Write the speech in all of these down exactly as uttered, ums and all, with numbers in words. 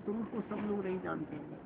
स्वरूप को सब लोग नहीं जानते हैं,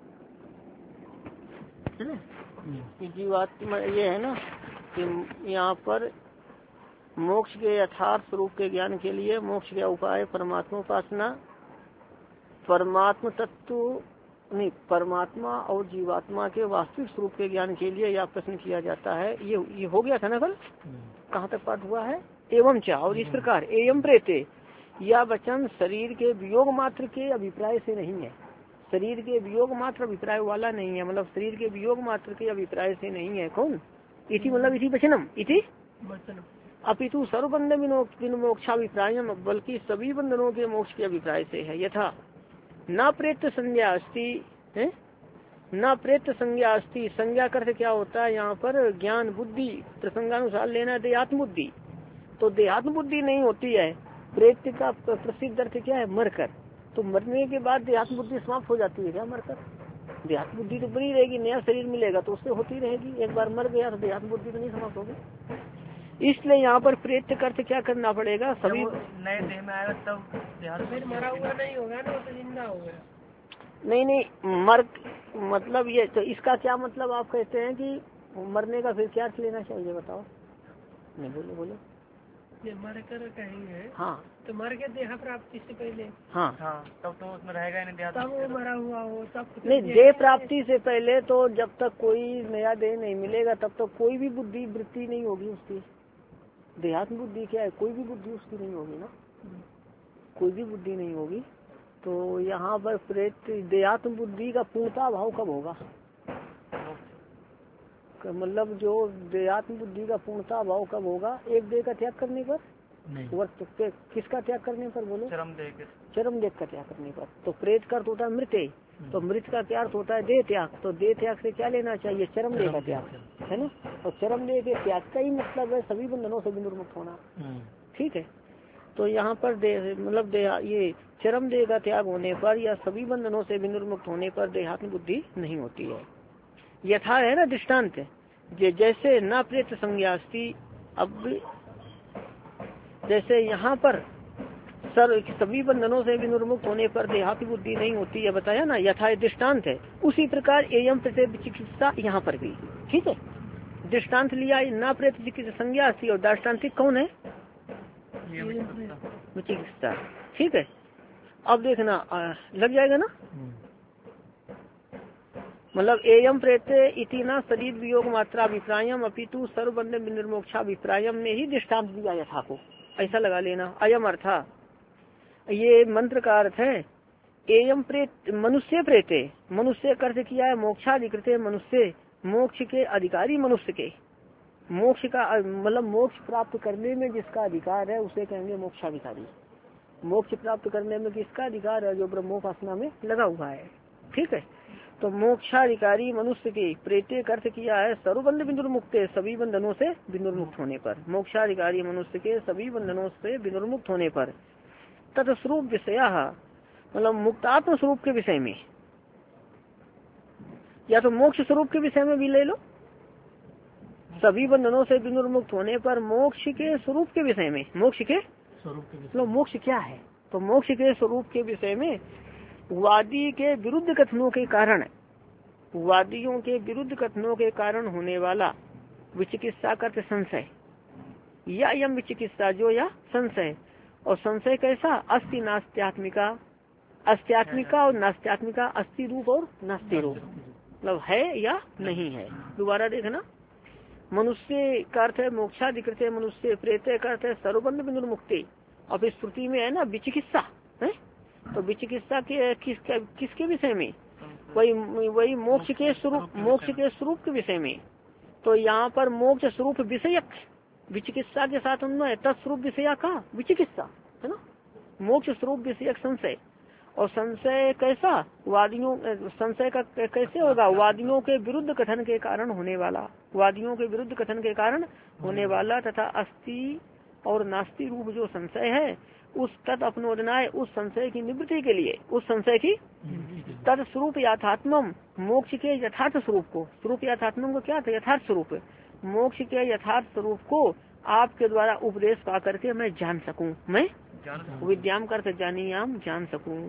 है ना। जीवात्मा ये है ना कि यहाँ पर मोक्ष के यथार्थ स्वरूप के ज्ञान के लिए मोक्ष के उपाय परमात्मा उपासना, परमात्मा तत्व नहीं परमात्मा और जीवात्मा के वास्तविक स्वरूप के ज्ञान के लिए यह प्रश्न किया जाता है। ये ये हो गया था ना कल, कहाँ तक पाठ हुआ है। एवं चा और इस प्रकार एवं प्रेते यह वचन शरीर के वियोग मात्र के अभिप्राय से नहीं है, शरीर के वियोग मात्र अभिप्राय वाला नहीं है, मतलब शरीर के वियोग मात्र के अभिप्राय से नहीं है। कौन इति मतलब इति वचनम इति अपितु सर्वबंध विमोक्षाभिप्राय, बल्कि सभी बंधनों के मोक्ष के अभिप्राय से है। यथा न प्रेत संज्ञा अस्ति है, न प्रेत संज्ञा अस्ति, संज्ञा करते क्या होता है यहाँ पर ज्ञान बुद्धि प्रसंगानुसार लेना है देहात्म बुद्धि, तो देहात्म बुद्धि नहीं होती है। प्रेत का प्रसिद्ध अर्थ क्या है मरकर, तो मरने के बाद देहात्म बुद्धि समाप्त हो जाती है क्या मरकर, देहात्म बुद्धि तो बनी रहेगी, नया शरीर मिलेगा तो उससे होती रहेगी, एक बार मर गया तो देहात्म बुद्धि तो नहीं समाप्त होगी। इसलिए यहाँ पर प्रेत का अर्थ क्या करना पड़ेगा, सभी नए देह में आएगा तब फिर मरा हुआ नहीं होगा ना, वो तो जिंदा होगा। नहीं नहीं मर मतलब ये तो इसका क्या मतलब आप कहते हैं कि मरने का फिर क्या अर्थ लेना चाहिए बताओ, नहीं बोलो बोलो। ये मर कर कहेंगे हाँ तो मर के देह प्राप्ति से पहले हाँ हाँ तब तो उसमें रहेगा नहीं देह, तब वो मरा हुआ हो तब नहीं, देह प्राप्ति से पहले तो जब तक कोई नया देह नहीं मिलेगा तब तक कोई भी बुद्धि वृत्ति नहीं होगी उसकी। देहात्म बुद्धि क्या है, कोई भी बुद्धि उसकी नहीं होगी ना, कोई भी बुद्धि नहीं होगी। तो यहाँ पर प्रेत देहात्म बुद्धि का पूर्णता भाव कब होगा, मतलब जो देहात्म बुद्धि का पूर्णता भाव कब होगा, एक देह का त्याग करने पर, वर्त किसका त्याग करने पर बोलो, चरम देह के, चरम देह का त्याग करने पर। तो प्रेत का अर्थ होता है मृत, तो मृत का क्या अर्थ होता है देह त्याग, तो देह त्याग से क्या लेना चाहिए चरम देह का त्याग, है ना। और चरम देह के त्याग का ही मतलब है सभी बंधनों से विनिर्मुक्त होना, ठीक है। तो यहाँ पर देह मतलब देह ये चरम देह का त्याग होने पर या सभी बंधनों से विनिर्मुक्त होने पर देहात्म बुद्धि नहीं होती है। यथा है ना दृष्टान्त, जैसे न प्रेत संज्ञास्ति, अब जैसे यहाँ पर सर सभी बंधनों से विनिर्मुक्त होने पर देहात्म बुद्धि नहीं होती है बताया ना, यथा दृष्टान्त है। उसी प्रकार एयम प्रेत चिकित्सा यहाँ पर भी, ठीक है। दृष्टान्त लिया न प्रेत चिकित्सा संज्ञा थी और दृष्टान्तिक कौन है चिकित्सा, ठीक है। अब देखना लग जाएगा ना, मतलब एयम प्रेते इति ना शरीर वियोग मात्रा अभिप्रायम अपितु सर्वबंध विनिर्मोक्षा अभिप्रायम में ही दृष्टांत दिया यथा को, ऐसा लगा लेना। अयम अर्था ये मंत्र का अर्थ है एयम प्रेत मनुष्य प्रेते, मनुष्य का अर्थ किया है मोक्षाधिकृत मनुष्य, मोक्ष के अधिकारी मनुष्य के, मोक्ष का मतलब मोक्ष प्राप्त करने में जिसका अधिकार है उसे कहेंगे मोक्षाधिकारी। मोक्ष प्राप्त करने में किसका अधिकार है, जो ब्रह्मोपासना में लगा हुआ है, ठीक है। तो मोक्षाधिकारी मनुष्य के प्रेते का अर्थ किया है सर्वबंध विनिर्मुक्त, सभी बंधनों से विनिर्मुक्त होने पर, मोक्षाधिकारी मनुष्य के सभी बंधनों से विनिर्मुक्त होने पर। तत्स्वरूप विषया मतलब मुक्तात्म स्वरूप के विषय में, या तो मोक्ष स्वरूप के विषय में भी ले लो, सभी बंधनों से विनिर्मुक्त होने पर मोक्ष के स्वरूप के विषय में, मोक्ष के स्वरूप के विषय में मोक्ष क्या है, तो मोक्ष के स्वरूप के विषय में वादी के विरुद्ध कथनों के कारण, वादियों के विरुद्ध कथनों के कारण होने वाला विचिकित्सा का संशय, या यम विचिकित्सा जो या संशय, और संशय कैसा अस्ति नास्त्यात्मिका, अस्त्यात्मिका और नास्त्यात्मिका, अस्थि रूप और नास्ति रूप, मतलब है या नहीं है। दोबारा देखना, मनुष्य का अर्थ है मोक्षाधिकृत मनुष्य, प्रेत का अर्थ है सर्वबंध विनिर्मुक्ति। अब इस श्रुति में है ना विचिकित्सा है, तो विचिकित्सा के किस किसके विषय में, वही वही मोक्ष के स्वरूप, मोक्ष के स्वरूप के विषय में। तो यहाँ पर मोक्ष स्वरूप विषयक विचिकित्सा के साथ अन्वय, तत्स्वरूप विषया का विचिकित्सा है ना, मोक्ष स्वरूप विषयक संशय। और संशय कैसा, वादियों संशय का कैसे होगा, वादियों के विरुद्ध कथन के कारण होने वाला, वादियों के विरुद्ध कथन के कारण होने वाला तथा अस्थि और नास्ति रूप जो संशय है, उस तत् अपनोदनाय उस संशय की निवृत्ति के लिए, उस संशय की तत्स्वरूप यथात्मम मोक्ष के यथार्थ स्वरूप को, स्वरूप यथात्मम को क्या था यथार्थ स्वरूप, मोक्ष के यथार्थ स्वरूप को आपके द्वारा उपदेश पा करके मैं जान सकूं, मैं विद्याम करके जानियाम जान सकूं,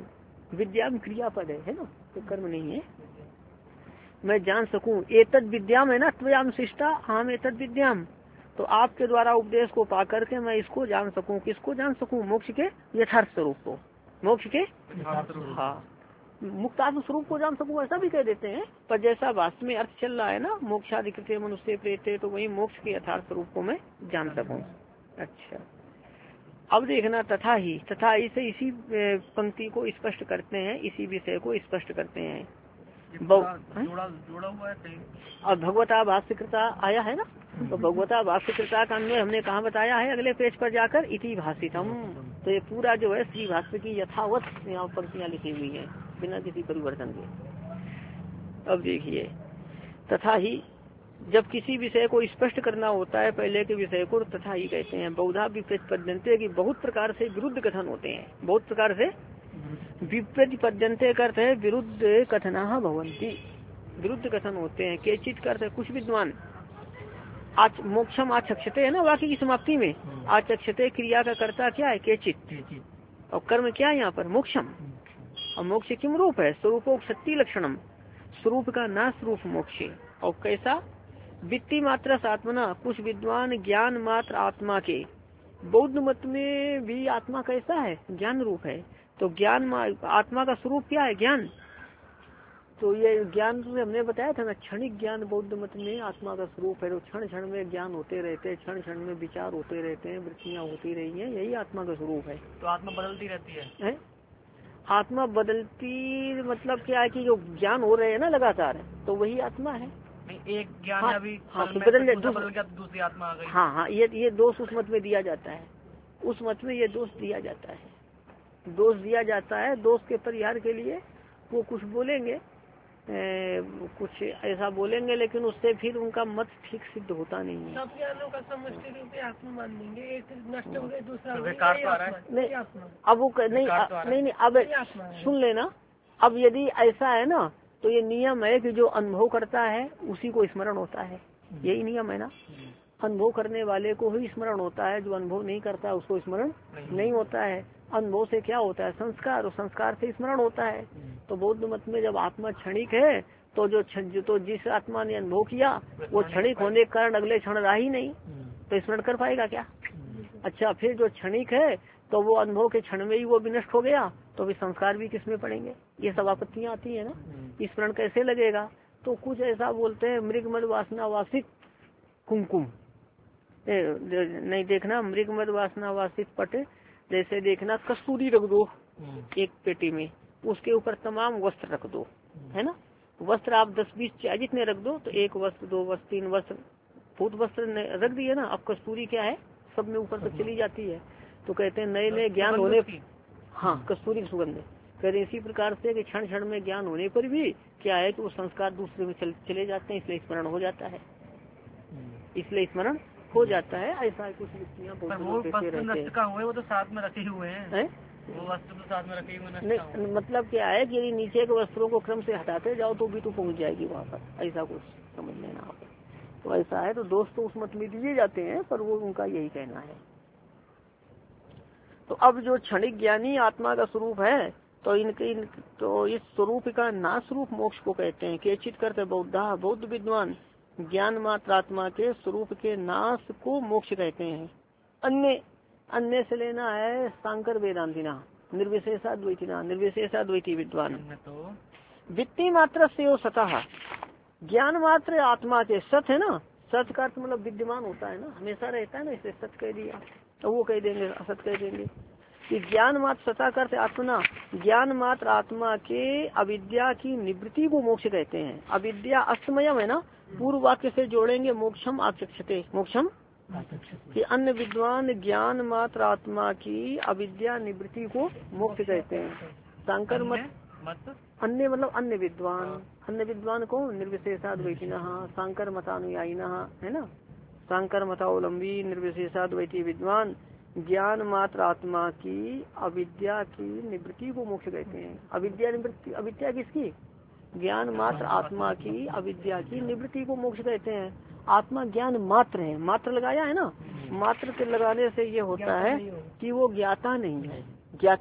विद्याम क्रियापद है, है ना, तो कर्म नहीं है। मैं जान सकूं, एतद विद्याम है ना, त्वयाम शिष्टा हम एतद विद्याम, तो आपके द्वारा उपदेश को पा करके मैं इसको जान सकूं। किसको जान सकूं? मोक्ष के यथार्थ स्वरूप को, मोक्ष के हाँ मुक्तात्म स्वरूप को जान सकूं, ऐसा भी कह देते हैं। पर जैसा वास्तव में अर्थ चल रहा है ना, मोक्षाधिकृत मनुष्य प्रेते, तो वही मोक्ष के यथार्थ स्वरूप को मैं जान सकूं। अच्छा, अब देखना, तथा ही, तथा इसे इसी पंक्ति को स्पष्ट करते हैं, इसी विषय को स्पष्ट करते हैं। जोड़ा जोड़ा हुआ है और भगवता भाष्यकृता आया है ना, तो भगवता भाष्यकृता का अन्वय हमने कहाँ बताया है? अगले पेज पर जाकर इति भाषितम। तो ये पूरा जो है श्री भाष्य की यथावत यहाँ पंक्तियाँ लिखी हुई है बिना किसी परिवर्तन के। अब देखिए, तथा ही जब किसी विषय को स्पष्ट करना होता है, पहले के विषय को तथा ही कहते हैं। बहुधा विप्रतिपद्यन्ते की बहुत प्रकार से विरुद्ध कथन होते हैं, बहुत प्रकार से विप्रतिपद्यन्ते करते हैं विरुद्ध कथना भवंती, विरुद्ध कथन होते हैं। केचित करते हैं कुछ विद्वान, आज मोक्षम आचक्षते है ना वाक्य की समाप्ति में, आचक्षते क्रिया का कर्ता क्या है? केचित, और कर्म क्या है यहाँ पर? मोक्षम। और मोक्ष किम रूप है? स्वरूपोक्ति लक्षणम, स्वरूप का नाश रूप मोक्ष। और कैसा? वित्ती मात्र आत्मना, कुछ विद्वान ज्ञान मात्र आत्मा के, बौद्ध मत में भी आत्मा कैसा है? ज्ञान रूप है। तो ज्ञान आत्मा का स्वरूप क्या है? ज्ञान। तो ये ज्ञान तो हमने बताया था ना, क्षणिक ज्ञान बौद्ध मत में आत्मा का स्वरूप है। तो क्षण क्षण में ज्ञान होते रहते हैं, क्षण क्षण में विचार होते रहते हैं, वृत्तियाँ होती रही हैं, यही आत्मा का स्वरूप है। तो आत्मा बदलती रहती है, है? आत्मा बदलती मतलब क्या है कि जो ज्ञान हो रहे हैं ना लगातार, तो वही आत्मा है। एक ज्ञान हाँ, अभी हाँ, तो बदल गया तो दूसरी आत्मा आ गई। हाँ हाँ, ये ये दोष उस मत में दिया जाता है, उस मत में ये दोष दिया जाता है, दोष दिया जाता है। दोष के परिहार के लिए वो कुछ बोलेंगे, ए, कुछ ऐसा बोलेंगे, लेकिन उससे फिर उनका मत ठीक सिद्ध होता नहीं है। सब ज्ञानों का समष्टि रूप में आत्मा मान लेंगे, एक नष्ट हो गए दूसरा नहीं। अब वो नहीं नहीं नहीं अब सुन लेना, अब यदि ऐसा है ना, तो ये नियम है कि जो अनुभव करता है उसी को स्मरण होता है, यही नियम है ना। अनुभव करने वाले को ही स्मरण होता है, जो अनुभव नहीं करता उसको स्मरण नहीं, नहीं होता है। अनुभव से क्या होता है? संस्कार, और संस्कार से स्मरण होता है। तो बौद्ध मत में जब आत्मा क्षणिक है, तो जो तो जिस आत्मा ने अनुभव किया वो क्षणिक होने के कारण अगले क्षण रहा ही नहीं, तो स्मरण कर पाएगा क्या? अच्छा, फिर जो क्षणिक है तो वो अनुभव के क्षण में ही वो विनष्ट हो गया, तो फिर संस्कार भी किसमें पड़ेंगे? ये सब आपत्तियाँ आती है ना, स्मरण कैसे लगेगा? तो कुछ ऐसा बोलते हैं, मृग मद वासना वासित कुमकुम नहीं देखना, मृग मद वासना वासित पट, जैसे देखना कस्तूरी रख दो एक पेटी में, उसके ऊपर तमाम वस्त्र रख दो, है ना। वस्त्र आप दस बीस चाहे जितने रख दो, तो एक वस्त्र, दो वस्त्र, तीन वस्त्र, भूत वस्त्र रख दिए ना। अब कस्तूरी क्या है? सब में ऊपर तक चली जाती है। तो कहते हैं नए नए ज्ञान होने, हाँ कस्तूरी की सुगंध। कहते इसी प्रकार से कि क्षण क्षण में ज्ञान होने पर भी क्या है कि वो संस्कार दूसरे में चल, चले जाते हैं, इसलिए स्मरण हो जाता है, इसलिए स्मरण हो जाता है। ऐसा कुछ व्यक्तियाँ वो तो साथ में रखे हुए हैं, वो वस्त्र तो साथ में रखे हुए नहीं, मतलब क्या है कि यदि नीचे के वस्त्रों को क्रम से हटाते जाओ तो भी तो पहुंच जाएगी वहाँ पर, ऐसा कुछ समझ लेना आप। तो ऐसा है, तो दोस्त तो उस मत में दिए जाते हैं, पर वो उनका यही कहना है। तो अब जो क्षणिक ज्ञानी आत्मा का स्वरूप है, तो इनके इन, तो इस स्वरूप का नाश रूप मोक्ष को कहते हैं। केचित करते बौद्धा, बौद्ध विद्वान ज्ञान मात्र आत्मा के स्वरूप के नाश को मोक्ष कहते हैं। अन्य अन्य से लेना है सांकर वेदांतिना, निर्विशेषाद्वैतिना, निर्विशेषाद्वैती विद्वान। तो वित्ती मात्र से सतः, ज्ञान मात्र आत्मा के, सत है ना, सत का अर्थ मतलब विद्यमान होता है ना, हमेशा रहता है ना, इसे सत कह दिया। तो वो कह देंगे, असत कह देंगे कि ज्ञान मात्र सता करते आत्मा, ज्ञान मात्र आत्मा के अविद्या की निवृत्ति को मोक्ष कहते हैं। अविद्या अस्तमयम है ना, पूर्व वाक्य से जोड़ेंगे मोक्षम आचक्षते, मोक्षम कि अन्य विद्वान ज्ञान मात्र आत्मा की अविद्या निवृत्ति को मोक्ष कहते हैं। सांकर मत, अन्य मतलब अन्य विद्वान, अन्य विद्वान कौन? निर्विशेषाद्वैतिनः, सांकर मतानुयायिनः, है ना। सांकर मतावलंबी निर्विशेषाद्वैती विद्वान ज्ञान मात्र आत्मा की अविद्या की निवृत्ति को मोक्ष कहते हैं। अविद्या निवृत्ति, अविद्या किसकी? ज्ञान मात्र आत्मा की अविद्या की निवृत्ति को मोक्ष कहते हैं। आत्मा ज्ञान मात्र है, मात्र लगाया है ना, मात्र के लगाने से ये होता है कि वो ज्ञाता नहीं है, ज्ञाता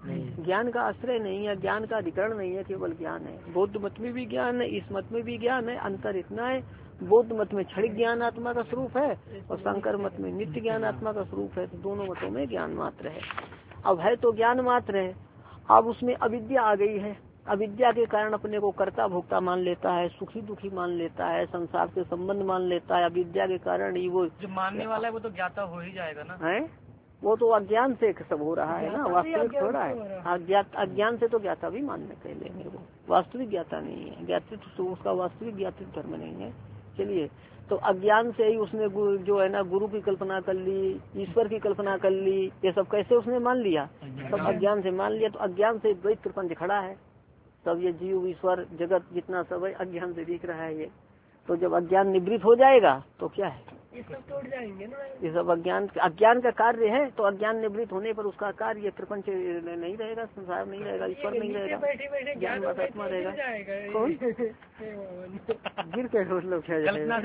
ज्ञान का आश्रय नहीं है, ज्ञान का अधिकरण नहीं है, केवल ज्ञान है। बौद्ध मत में भी ज्ञान है, इस मत में भी ज्ञान है। अंतर इतना है, बौद्ध मत में क्षणिक ज्ञान आत्मा का स्वरूप है और शंकर मत में नित्य ज्ञान आत्मा का स्वरूप है। तो दोनों मतों में ज्ञान मात्र है। अब है तो ज्ञान मात्र है, अब उसमें अविद्या आ गई है। अविद्या के कारण अपने को कर्ता भोक्ता मान लेता है, सुखी दुखी मान लेता है, संसार से संबंध मान लेता है। अविद्या के कारण ही वो जो मानने वाला है वो तो ज्ञाता हो ही जाएगा ना, है वो तो अज्ञान से सब हो रहा है ना, वास्तविक थोड़ा है। अज्ञात अज्ञान से तो ज्ञाता भी मानने के लेंगे, वो वास्तविक ज्ञाता नहीं है। ज्ञातित्व तो उसका वास्तविक ज्ञातित्व धर्म नहीं है। चलिए, तो अज्ञान से ही उसने जो है ना गुरु की कल्पना कर ली, ईश्वर की कल्पना कर ली, ये सब कैसे उसने मान लिया? सब अज्ञान से मान लिया। तो अज्ञान से द्वैत प्रपंच खड़ा है, सब ये जीव ईश्वर जगत जितना सब है अज्ञान से दिख रहा है ये। तो जब अज्ञान निवृत्त हो जाएगा तो क्या है? ये सब टूट जाएंगे ना। ये सब अज्ञान अज्ञान का कार्य है। तो अज्ञान निवृत्त होने पर उसका कार्य प्रपंच नहीं रहेगा, संसार नहीं रहेगा, ईश्वर नहीं रहेगा, बैठे बैठे ज्ञान आत्मा रहेगा। कौन गिर के मतलब क्या जाएगा?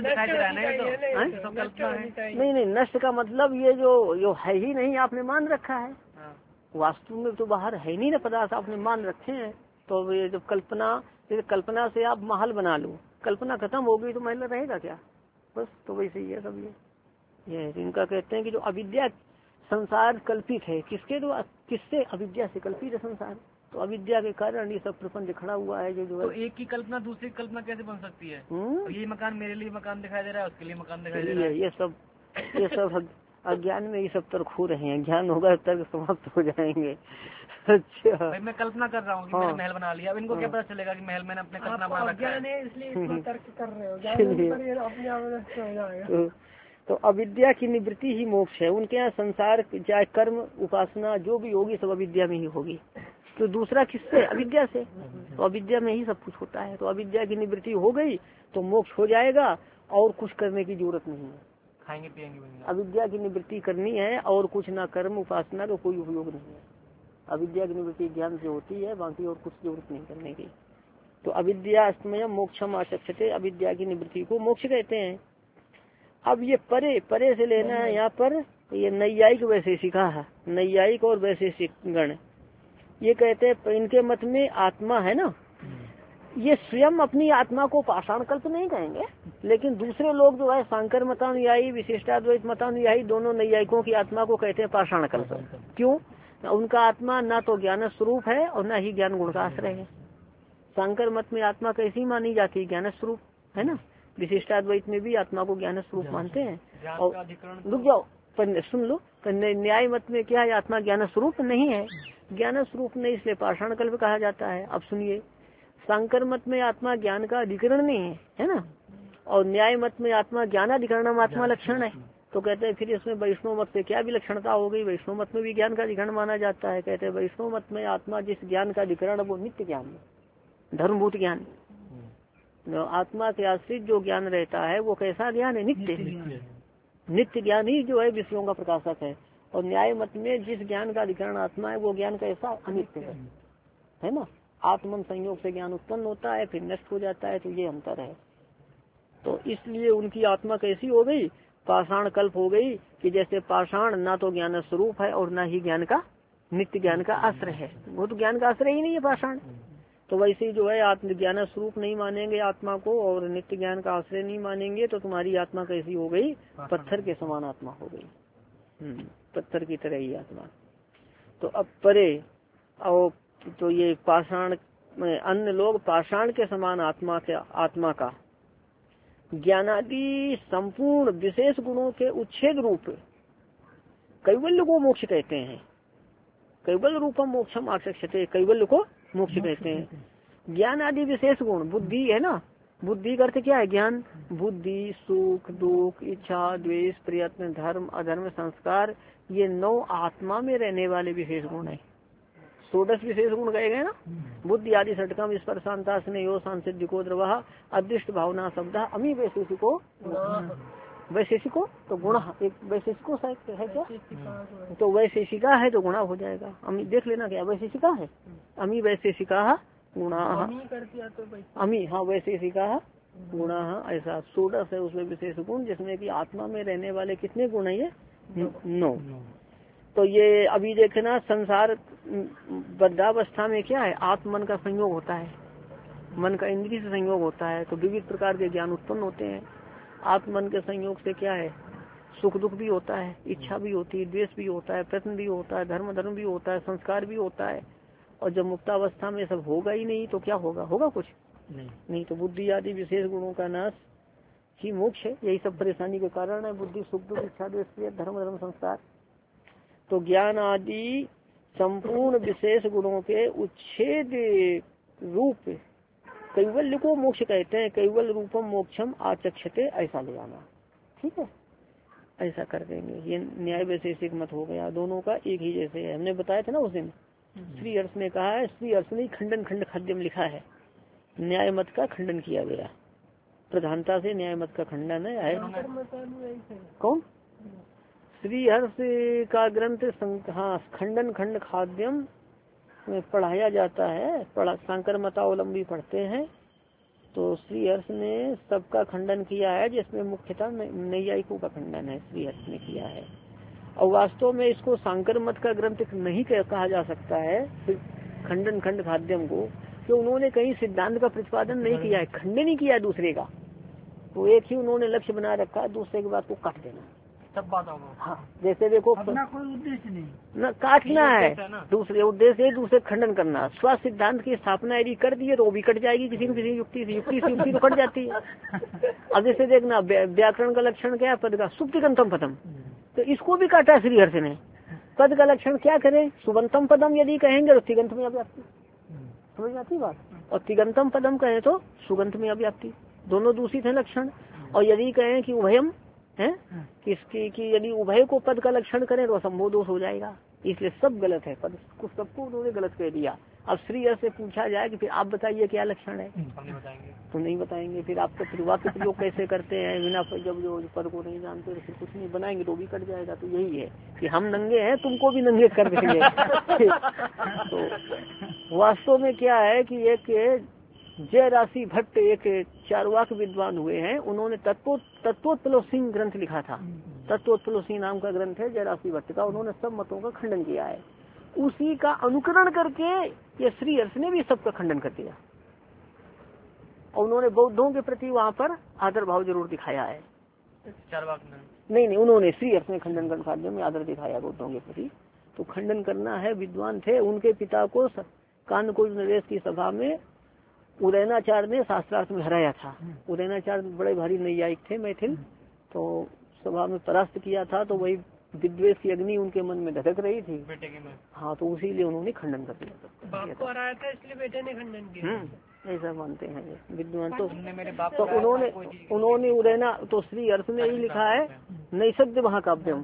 नहीं नहीं नहीं, नष्ट का मतलब ये जो जो है ही नहीं, आपने मान रखा है। वास्तु में तो बाहर है नहीं ना पदार्थ, आपने मान रखे हैं। तो ये जब कल्पना, जैसे कल्पना से आप महल बना लो, कल्पना खत्म हो गई तो महल रहेगा क्या? बस तो वैसे ही है सब। ये ये इनका कहते हैं कि जो अविद्या, संसार कल्पित है किसके द्वारा? किससे? अविद्या से कल्पित है संसार। तो अविद्या के कारण ये सब प्रपंच खड़ा हुआ है। जो जो है तो एक की कल्पना दूसरी कल्पना कैसे बन सकती है? तो ये मकान मेरे लिए मकान दिखाई दे रहा है, उसके लिए मकान दिखाई दे रहा है। ये सब ये सब अज्ञान में ये सब तर्क हो रहे हैं। ज्ञान होगा तर्क समाप्त हो जाएंगे। अच्छा भाई मैं कल्पना कर रहा हूँ कि हाँ। मैंने महल बना लिया, अब इनको हाँ। क्या पता चलेगा कि महल मैंने अपने कल्पना बना रखा है, इसलिए इसमें तर्क कर रहे हो। अपने आप तो, तो अविद्या की निवृत्ति ही मोक्ष है। उनके यहाँ संसार चाहे कर्म उपासना जो भी होगी सब अविद्या में ही होगी। तो दूसरा किससे? अविद्या से। तो अविद्या में ही सब कुछ होता है। तो अविद्या की निवृत्ति हो गई तो मोक्ष हो जाएगा, और कुछ करने की जरूरत नहीं है। खाएंगे पिएंगे, अविद्या की निवृत्ति करनी है और कुछ ना कर्म उपासना का कोई उपयोग नहीं है। अविद्या की निवृत्ति ज्ञान से होती है, बाकी और कुछ जरूरत नहीं करने की। तो अविद्या अस्तमय मोक्षम आचक्षते, अविद्या की निवृत्ति को मोक्ष कहते हैं। अब ये परे परे से लेना है यहाँ पर। ये नैयायिक वैशेषिका है, नैयायिक और वैशेषिक गण ये कहते हैं, इनके मत में आत्मा है ना, ये स्वयं अपनी आत्मा को पाषाण कल्प नहीं कहेंगे, लेकिन दूसरे लोग जो है सांकर मतानुयायी, विशिष्टाद्वैत मतानुयायी, दोनों नैयायिकों की आत्मा को कहते हैं पाषाण कल्प। क्यों? उनका आत्मा ना तो ज्ञान स्वरूप है और ना ही ज्ञान गुण का आश्रय है। शंकर मत में आत्मा कैसी मानी जाती है? ज्ञान स्वरूप है ना। विशिष्टाद्वैत में भी आत्मा को ज्ञान स्वरूप मानते हैं। और रुक जाओ, पर सुन लो, न्याय मत में क्या है? आत्मा ज्ञान स्वरूप नहीं है, ज्ञान स्वरूप नहीं, इसलिए पाषाण कल्प कहा जाता है। अब सुनिए, शंकर मत में आत्मा ज्ञान का अधिकरण नहीं है, है ना, और न्याय मत में आत्मा ज्ञानाधिकरण आत्मा लक्षण है। तो कहते हैं फिर इसमें वैष्णव मत से क्या विलक्षणता हो गई? वैष्णव मत में भी ज्ञान का अधिकरण माना जाता है। कहते हैं वैष्णव मत में आत्मा जिस ज्ञान का अधिकरण वो नित्य ज्ञान है, धर्मभूत ज्ञान। आत्मा के आश्रित जो ज्ञान रहता है वो कैसा ज्ञान है? नित्य नित्य ज्ञान ही जो है विषयों का प्रकाशक है। और न्याय मत में जिस ज्ञान का अधिकरण आत्मा है वो ज्ञान कैसा? अनित्य है, है ना। आत्मन संयोग से ज्ञान उत्पन्न होता है फिर नष्ट हो जाता है, तो ये अंतर है। तो इसलिए उनकी आत्मा कैसी हो गई? पाषाण कल्प हो गई, कि जैसे पाषाण ना तो ज्ञान स्वरूप है और ना ही ज्ञान का नित्य ज्ञान का आश्रय है। वो तो ज्ञान का आश्रय ही नहीं है पाषाण। तो वैसे ही जो है आत्मज्ञान स्वरूप नहीं मानेंगे आत्मा को और नित्य ज्ञान का आश्रय नहीं मानेंगे, तो तुम्हारी आत्मा कैसी हो गई? पत्थर के समान आत्मा हो गई, हम्म पत्थर की तरह ही आत्मा। तो अब परे और तो ये पाषाण, अन्य लोग पाषाण के समान आत्मा के आत्मा का ज्ञानादि संपूर्ण विशेष गुणों के उच्छेद रूप कैवल्य को मोक्ष कहते हैं। कैवल्य रूपम मोक्षम आचक्षते, कैवल्य को मोक्ष कहते हैं। ज्ञान आदि विशेष गुण, बुद्धि है ना, बुद्धि का अर्थ क्या है? ज्ञान। बुद्धि, सुख दुख, इच्छा द्वेष, प्रयत्न, धर्म अधर्म, संस्कार, ये नौ आत्मा में रहने वाले विशेष गुण है। षोडश विशेष गुण कहे गए ना, बुद्धि आदि षटकम स्पर्शांता स्नेहो सांसिद्धिको द्रवः अदृष्ट भावना शब्द अमी वैशेषिको, वैशेषिको तो गुण, एक वैशेषिको है क्या? तो वैशेषिका है तो गुणा हो जाएगा। अमी देख लेना क्या वैशेषिका है? अमी वैशेषिका गुणा, अमी हाँ वैशेषिका गुणा, ऐसा षोडश है उसमें विशेष गुण, जिसमें कि आत्मा में रहने वाले कितने गुण है? ये नौ। तो ये अभी देखे ना, संसार बद्धावस्था में क्या है, आत्मन का संयोग होता है, मन का इंद्रिय से संयोग होता है, तो विविध प्रकार के ज्ञान उत्पन्न होते हैं। आत्मन के संयोग से क्या है, सुख दुख भी होता है, इच्छा भी होती है, द्वेष भी होता है, प्रश्न भी होता है, धर्म धर्म भी होता है, संस्कार भी होता है। और जब मुक्तावस्था में सब होगा ही नहीं तो क्या होगा, होगा कुछ नहीं, नहीं तो बुद्धि आदि विशेष गुणों का नाश ही मोक्ष है। यही सब परेशानी के कारण है, बुद्धि सुख दुख इच्छा द्वेष धर्म धर्म संस्कार। तो ज्ञान आदि संपूर्ण विशेष गुणों के उच्छेद रूप कैवल्य को मोक्ष कहते हैं। कैवल रूपम मोक्षम आचक्षते, ऐसा ले आना, ठीक है, ऐसा कर देंगे। ये न्याय वैशेषिक मत हो गया, दोनों का एक ही जैसे है। हमने बताया था ना उस दिन, श्री अर्थ ने कहा है, श्री अर्थ ने खंडन खंड खाद्यम लिखा है, न्याय मत का खंडन किया गया, प्रधानता से न्याय मत का खंडन है। कौन? श्री हर्ष का ग्रंथ, हाँ, खंडन खंड खाद्यम में पढ़ाया जाता है, पढ़ा शंकर मतावलंबी पढ़ते हैं। तो श्री हर्ष ने सबका खंडन किया है, जिसमें मुख्यतः नैयायिकों का खंडन है, श्री हर्ष ने किया है। और वास्तव में इसको शंकर मत का ग्रंथ नहीं कहा जा सकता है खंडन खंड खाद्यम को, कि उन्होंने कहीं सिद्धांत का प्रतिपादन नहीं किया है, खंडन ही किया है दूसरे का। तो एक ही उन्होंने लक्ष्य बना रखा है, दूसरे की बात को काट देना, सब बात होगा। हाँ, जैसे देखो, अपना कोई उद्देश्य नहीं न काटना है, दूसरे उद्देश्य है दूसरे खंडन करना। स्व सिद्धांत की स्थापना यदि कर दिए तो वो भी कट जाएगी किसी न किसी युक्ति से, युक्ति से युक्ति तो कट जाती है। अब जैसे देखना, व्याकरण का लक्षण क्या है, पद का सुप्तिगंतम पदम, तो इसको भी काटा श्री हर्ष ने। पद का लक्षण क्या करें, सुबंतम पदम यदि कहेंगे तो तिगंत में अव्याप्ति, समझ आती बात, और तिगंतम पदम कहें तो सुगंत में अव्याप्ति, दोनों दूषित है लक्षण। और यदि कहें कि उभयम है, किसकी कि यदि उभय को पद का लक्षण करें तो असंभव दोष हो जाएगा, इसलिए सब गलत है, पद कुछ सबको उन्होंने गलत कह दिया। अब श्री हर्ष से पूछा जाए कि फिर आप बताइए क्या लक्षण है, तो नहीं बताएंगे, फिर आपका वाक्य प्रयोग कैसे करते हैं बिना, जब जो पद को नहीं जानते तो फिर कुछ नहीं बनाएंगे तो भी कट जाएगा। तो यही है कि हम नंगे हैं, तुमको भी नंगे कर देंगे। तो वास्तव में क्या है कि एक जय राशि भट्ट एक चारवाक विद्वान हुए हैं, उन्होंने तत्व तत्वोत्पलोसिंह ग्रंथ लिखा था, तत्वोत्पलोसिंह नाम का ग्रंथ है जय राशि भट्ट का। उन्होंने सब मतों का खंडन किया है, उसी का अनुकरण करके ये श्री हर्ष ने भी सबका खंडन कर दिया। और उन्होंने बौद्धों के प्रति वहाँ पर आदर भाव जरूर दिखाया है। चारवाक नहीं नहीं उन्होंने श्री हर्ष ने खंडन ग्रंथ खाद्य में आदर दिखाया बौद्धों के प्रति। तो खंडन करना है, विद्वान थे, उनके पिता को कानकुज नरेश की सभा में उदयनाचार्य ने शास्त्रार्थ में हराया था। उदयनाचार्य बड़े भारी नैयायिक थे, मैथिल, तो सभा में परास्त किया था। तो वही विद्वेष की अग्नि उनके मन में धधक रही थी बेटे के में। हाँ, तो उसीलिए उन्होंने खंडन कर दिया, बाप को हराया था इसलिए बेटे ने खंडन किया, ऐसा मानते हैं ये विद्वान। तो मेरे बाप तो उन्होंने उन्होंने उदयना तो श्री अर्थ में यही लिखा है नैषद्य महाकाव्यम,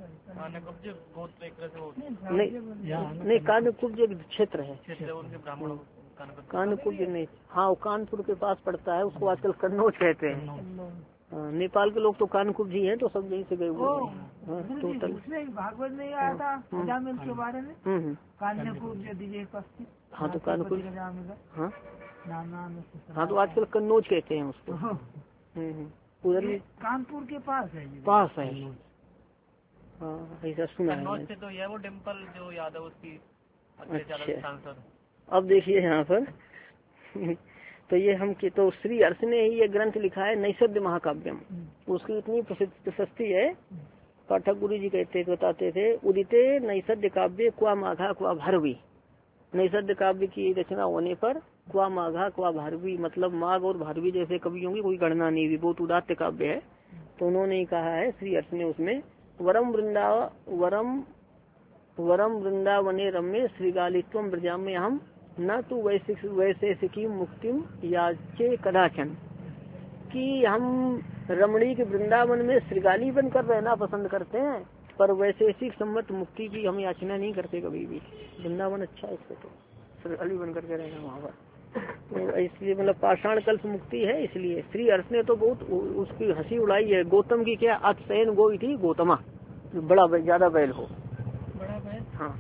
नहीं नहीं कानकुब्ज क्षेत्र है, कानकुब्ज नहीं, हाँ कानपुर के पास पड़ता है, उसको आजकल कन्नौज कहते हैं। नेपाल के लोग तो कानकुब्ज ही हैं, तो सब यहीं से गए हुए हैं टोटल। भागवत में आया था के बारे में, हाँ तो कानकुब्ज, हाँ हाँ तो आजकल कन्नौज कहते हैं उसको, उधर कानपुर के पास है, पास है, हाँ ऐसा सुना है। तो यह वो टेम्पल जो यादव उसकी। अच्छा, अब देखिए यहाँ पर तो ये हम की तो श्री हर्ष ने ही ये ग्रंथ लिखा है नैषद्य महाकाव्यम। उसकी इतनी प्रशस्ति है, पाठक गुरु जी कहते बताते थे, उदिते नैषद्य काव्य क्वा माघा क्वा भारवी। नैषद्य काव्य की रचना होने पर क्वा माघा क्वा भारवी, मतलब माघ और भारवी जैसे कवियों की कोई गणना नहीं हुई, बहुत उदात्त काव्य है। तो उन्होंने कहा है श्री हर्ष ने उसमें, वरम वृंदा वरम वरम वृंदावने रम्य श्रीगालित्वम ब्रजाम में हम न तो वैसे वैशेषिकी मुक्तिम याचे कदाचन, कि हम रमणी के वृंदावन में श्रीगाली बनकर रहना पसंद करते हैं, पर वैशेषिक सम्मत मुक्ति की हम याचना नहीं करते कभी भी। वृंदावन अच्छा है, इसको तो श्रीगाली बन करके रहना वहाँ पर, तो इसलिए मतलब पाषाण कल्प मुक्ति है। इसलिए श्री हर्ष ने तो बहुत उसकी हंसी उड़ाई है। गौतम की क्या अतसयन गो थी, गौतमा बड़ा ज्यादा बैल हो, हाँ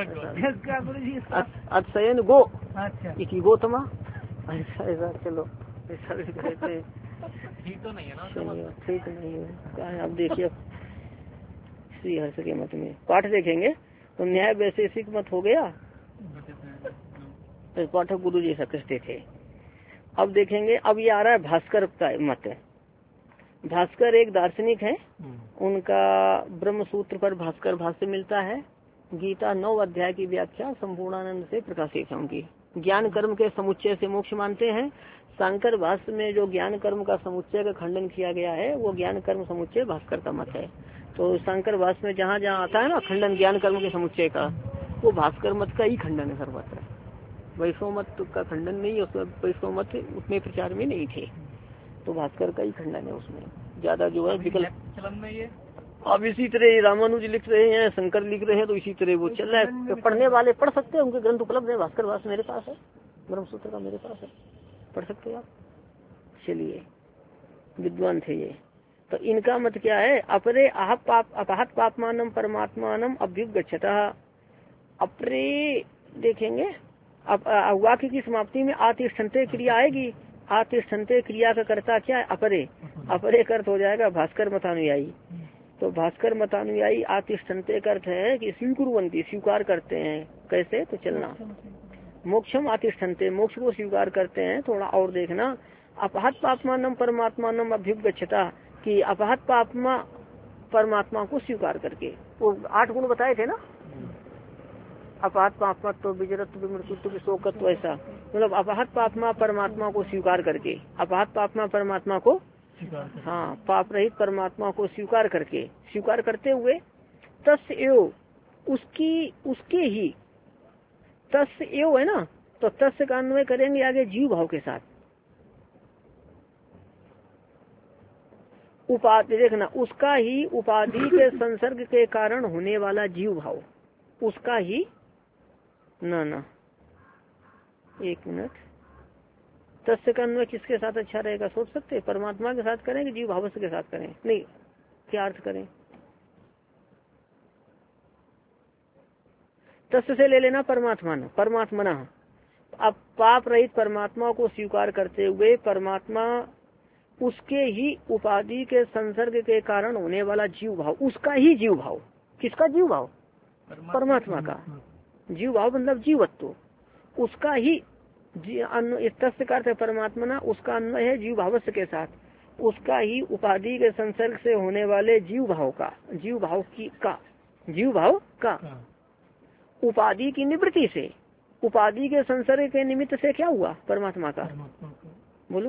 अतसयन गो, अच्छा गौतमा, ऐसा ऐसा चलो ऐसा भी कहते हैं, ठीक तो नहीं है ना, ठीक नहीं है क्या है। अब देखिए श्री हर्ष के मत में। पाठ देखेंगे तो न्याय वैशेषिक मत हो गया, तो पाठक गुरु जी ऐसा कहते थे। अब देखेंगे, अब ये आ रहा है भास्कर का मत। भास्कर एक दार्शनिक है, उनका ब्रह्म सूत्र पर भास्कर भाष्य मिलता है। गीता नौ अध्याय की व्याख्या संपूर्णानंद से प्रकाशित है उनकी। ज्ञान कर्म के समुच्चय से मोक्ष मानते हैं। शंकर भाष्य में जो ज्ञान कर्म का समुच्चय का खंडन किया गया है वो ज्ञान कर्म समुच्चय भास्कर का मत है। तो शंकर भाष्य में जहाँ जहाँ आता है ना खंडन ज्ञान कर्म के समुच्चय का, वो भास्कर मत का ही खंडन है सर्वत्र। वैष्णव मत का खंडन नहीं है उसमें, वैष्णव मत उतने प्रचार में नहीं थे, तो भास्कर का ही खंडन है उसमें ज्यादा जो है विकल्प चलन में। ये अब इसी तरह रामानुज लिख रहे हैं, शंकर लिख रहे हैं, तो इसी तरह वो चल रहा है। पढ़ने वाले पढ़ सकते हैं, उनके ग्रंथ उपलब्ध है। भास्कर भाष्य मेरे पास है, ब्रह्मसूत्र का मेरे पास है, पढ़ सकते हैं आप। चलिए, विद्वान थे ये। तो इनका मत क्या है? अपरे आहत पाप अपहत पापमानम परमात्मानम अभ्युगच्छता। अपरे देखेंगे अब वाक्य की समाप्ति में आतिष्ठन्ते क्रिया आएगी। आतिष्ठन्ते क्रिया का कर्ता क्या है? अपरे। अपरे का अर्थ हो जाएगा भास्कर मतानुयायी। तो भास्कर मतानुयायी आतिष्ठन्ते का अर्थ है कि स्वीकुर्वन्ति स्वीकार करते हैं। कैसे? तो चलना। मोक्षम आतिष्ठन्ते मोक्ष को स्वीकार करते हैं। थोड़ा और देखना, अपहत पापमानम परमात्मानम अभ्युगच्छता कि अपहत पापमा परमात्मा को स्वीकार करके। वो आठ गुण बताए थे ना, अपहत पापमा तो विजरत्व मृत्युत्व शोकत्व, ऐसा मतलब अपहत पापमा परमात्मा को स्वीकार करके, अपहत पापमा परमात्मा को, हाँ पाप रहित परमात्मा को स्वीकार करके, स्वीकार करते हुए तस्य एव उसकी उसके ही, तस्य एव है ना, तो तस्य का अन्वय करेंगे आगे जीव भाव के साथ। उपाधि देखना, उसका ही उपाधि के संसर्ग के कारण होने वाला जीव भाव, उसका ही ना ना एक मिनट, तस्य का अन्वय किसके साथ अच्छा रहेगा सोच सकते? परमात्मा के साथ करें कि जीव भावस्य के साथ करें? नहीं, क्या अर्थ करें? तस्य से ले लेना परमात्मा न परमात्मना। अब पाप रहित परमात्मा को स्वीकार करते हुए परमात्मा उसके ही उपाधि के संसर्ग के कारण होने वाला जीव भाव, उसका ही जीव भाव। किसका जीव भाव? परमात्मा का जीव भाव, मतलब जीवत्व। उसका ही तस्य का अर्थ है परमात्मा, उसका अन्वय है जीव भावस्य के साथ। उसका ही उपाधि के संसर्ग से होने वाले जीव भाव का, जीव भाव की का जीव भाव का उपाधि की निवृत्ति से, उपाधि के संसर्ग के निमित्त से क्या हुआ? परमात्मा का। बोलो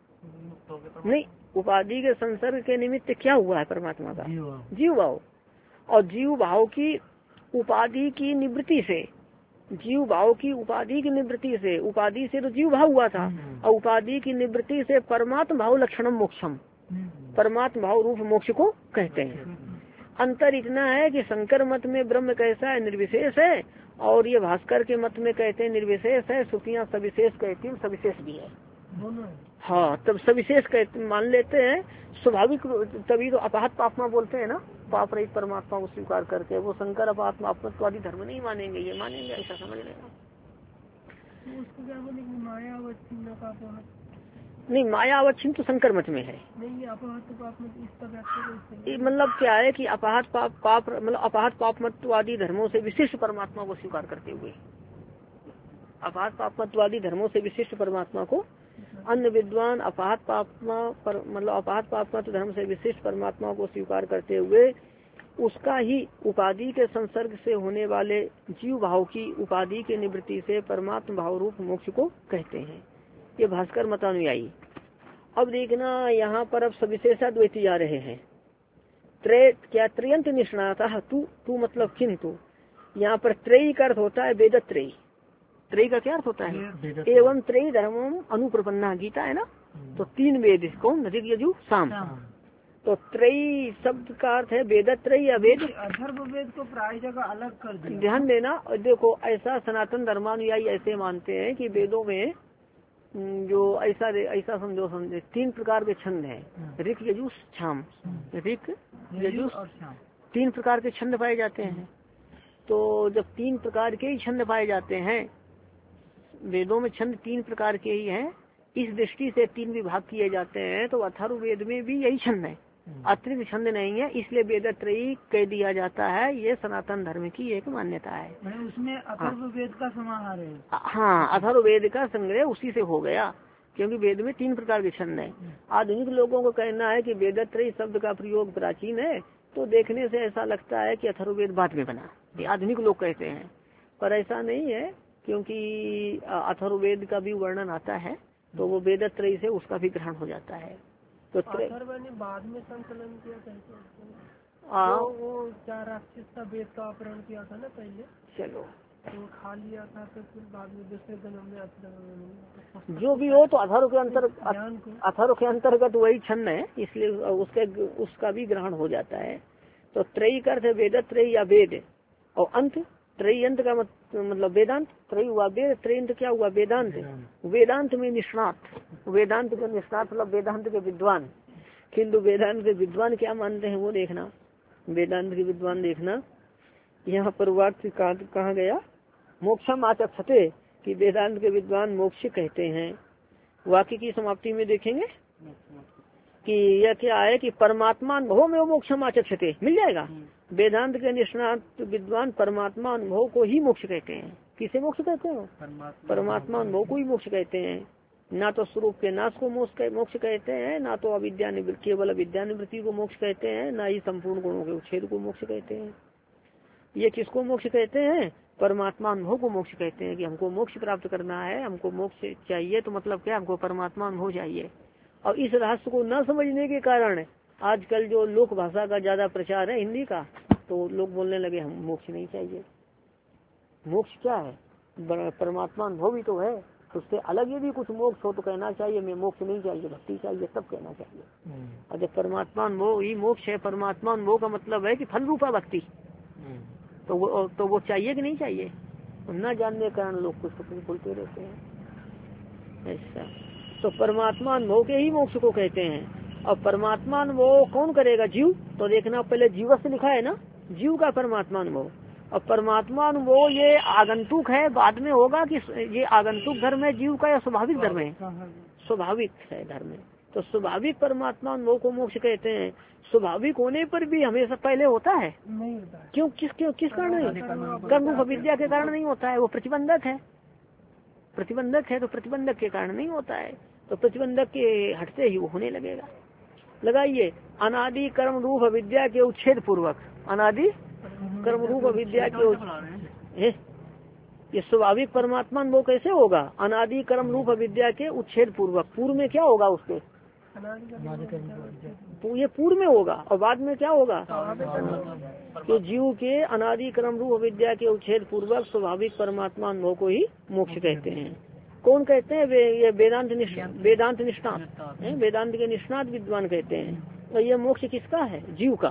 नहीं, उपाधि के संसर्ग के निमित्त क्या हुआ है? परमात्मा का जीव भाव। और जीव भाव की उपाधि की निवृत्ति से, जीव भाव की उपाधि की निवृत्ति से, उपाधि से तो जीव भाव हुआ था, और उपाधि की निवृत्ति से परमात्म भाव लक्षणम मोक्षम, परमात्म भाव रूप मोक्ष को कहते हैं। अंतर इतना है कि शंकर मत में ब्रह्म कैसा है? निर्विशेष है, और ये भास्कर के मत में कहते हैं निर्विशेष है। श्रुतियाँ सविशेष कहती हैं, सविशेष भी है। हाँ, तब सविशेष कहते मान लेते हैं स्वाभाविक, तभी तो अपहत पापमा बोलते हैं ना, पाप रहित परमात्मा को स्वीकार करके। वो शंकर अपहत पापत्वादी धर्म नहीं मानेंगे, ये मानेंगे, ऐसा समझ लेना। उसको क्या बोलेंगे? माया अवच्छिन्न का अपहत नहीं, माया अवच्छिन्न तो शंकर मत में है। नहीं, अपहत पाप मत इसका व्याख्या मतलब क्या है कि अपहत पाप पाप मतलब अपहत पाप मतवादी धर्मों से विशिष्ट परमात्मा को स्वीकार करते हुए, अपहत पाप मतवादी धर्मों से विशिष्ट परमात्मा को अन्य विद्वान अपहत पापमा पर मतलब अपहत पापमा धर्म से विशिष्ट परमात्मा को स्वीकार करते हुए उसका ही उपाधि के संसर्ग से होने वाले जीव भाव की उपाधि के निवृत्ति से परमात्म भाव रूप मोक्ष को कहते हैं। ये भास्कर मतानुयायी। अब देखना यहाँ पर अब सविशेषाद्वैती आ रहे हैं। त्रय क्या त्रयंत निष्णाता तू तू मतलब किंतु, यहाँ पर त्रयी का अर्थ होता है वेदत्रयी। त्रयी का क्या अर्थ होता है? एवं त्रयी धर्मम अनुप्रपन्ना, गीता है ना, तो तीन वेद कौन? ऋग यजु साम। तो त्रयी शब्द का अर्थ है वेदत्रयी। अवेद अथर्व वेद को प्राय जगह अलग कर दिया। ध्यान देना, देखो ऐसा सनातन धर्मानुयायी ऐसे मानते हैं कि वेदों में जो ऐसा ऐसा समझो समझे तीन प्रकार के छंद हैं, ऋग यजु साम। ऋग यजु तीन प्रकार के छंद पाए जाते हैं। तो जब तीन प्रकार के ही छंद पाए जाते हैं, वेदों में छंद तीन प्रकार के ही हैं, इस दृष्टि से तीन विभाग किए जाते हैं। तो अथर्व वेद में भी यही छंद है, अतिरिक्त छंद नहीं है, इसलिए वेदत्रयी कह दिया जाता है। ये सनातन धर्म की एक मान्यता है। उसमें अथर्ववेद का समाहार है। हाँ, अथर्ववेद का संग्रह उसी से हो गया, क्योंकि वेद में तीन प्रकार के छंद है। आधुनिक लोगों को कहना है कि वेदत्रयी शब्द का प्रयोग प्राचीन है, तो देखने से ऐसा लगता है कि अथर्ववेद बाद में बना, ये आधुनिक लोग कहते हैं, पर ऐसा नहीं है, क्योंकि अथर्ववेद का भी वर्णन आता है, तो वो वेदत्रयी से उसका भी ग्रहण हो जाता है। तो अथर्व ने बाद में संकलन किया कहते हैं, तो वो क्या राक्षस का वेद का अपहरण किया था ना पहले, चलो तो खा लिया था, तो फिर बाद में दूसरे जन्म में अथर्व जो भी हो, तो अथर्व के अंतर्गत अथर्व के अंतर्गत वही छंद है, इसलिए उसके उसका भी ग्रहण हो जाता है। तो त्रयी का अर्थ है वेदत्रयी या वेद, और अंत त्रयी अंत का मतलब वेदांत, त्रयी हुआ वेद, त्रयी अंत क्या हुआ वेदांत। वेदांत में निष्णात, वेदांत के निष्णात मतलब वेदांत के विद्वान। किंतु वेदांत के विद्वान क्या मानते हैं वो देखना, वेदांत के विद्वान देखना, यहाँ पर वाक्य कहा गया मोक्षम आचक्षते, कि वेदांत के विद्वान मोक्ष कहते हैं। वाक्य की समाप्ति में देखेंगे कि यह क्या है कि परमात्मा अनुभव में वो मोक्षम आचक्षते मिल जाएगा। वेदांत के निष्णात विद्वान परमात्मा अनुभव को ही मोक्ष कहते हैं। किसे मोक्ष कहते हैं? परमात्मा अनुभव को ही मोक्ष कहते हैं। ना तो स्वरूप के नाश को मोक्ष कहते हैं, ना तो अविद्या निवृत्ति केवल अविद्या निवृत्ति को मोक्ष कहते हैं, ना ही संपूर्ण गुणों के उच्छेद को मोक्ष कहते हैं। ये किसको मोक्ष कहते हैं? परमात्मा अनुभव को मोक्ष कहते हैं। कि हमको मोक्ष प्राप्त करना है, हमको मोक्ष चाहिए, तो मतलब क्या, हमको परमात्मा अनुभव चाहिए। और इस रहस्य को न समझने के कारण आजकल जो लोक भाषा का ज्यादा प्रचार है हिंदी का, तो लोग बोलने लगे हम मोक्ष नहीं चाहिए। मोक्ष क्या है? परमात्मा अनुभव ही तो है, उससे अलग यदि कुछ मोक्ष हो तो कहना चाहिए मैं मोक्ष नहीं चाहिए, भक्ति चाहिए, तब कहना चाहिए। और जब परमात्मा अनुभव ही मोक्ष है, परमात्मा अनुभव का मतलब है कि फल रूपा भक्ति, तो वो तो वो चाहिए कि नहीं चाहिए? न जानने के कारण लोग कुछ कुछ बोलते रहते हैं ऐसा। तो परमात्मा अनुभव के ही मोक्ष को कहते हैं। और परमात्मा अनुभव कौन करेगा? जीव। तो देखना पहले जीव से लिखा है ना, जीव का परमात्मा अनुभव। और परमात्मा अनुभव ये आगंतुक है, बाद में होगा कि ये आगंतुक धर्म है जीव का या स्वाभाविक धर्म है? स्वाभाविक है धर्म है। तो स्वाभाविक परमात्मा अनुभव को मोक्ष कहते हैं। स्वाभाविक होने पर भी हमेशा पहले होता है नहीं होता है। क्यों? किस क्यों किस कारण नहीं? कर्म रूप विद्या के कारण नहीं होता है, वो प्रतिबंधक है। प्रतिबंधक है तो प्रतिबंधक के कारण नहीं होता है, तो प्रतिबंधक के हटते ही वो होने लगेगा। लगाइए अनादि कर्म रूप विद्या के उच्छेद पूर्वक, अनादि कर्म रूप विद्या के ये स्वाभाविक परमात्मा वो कैसे होगा? अनादि कर्म रूप विद्या के उच्छेद पूर्वक। पूर्व में क्या होगा उसके? ये पूर्व में होगा, और बाद में क्या होगा? तो जीव के अनादि कर्म रूप विद्या के उच्छेद पूर्वक स्वाभाविक परमात्मा अनुभव को ही मोक्ष कहते हैं। कौन कहते हैं? वे ये वेदांत वेदांत निष्णात, वेदांत के निष्णात विद्वान कहते हैं। तो ये मोक्ष किसका है? जीव का।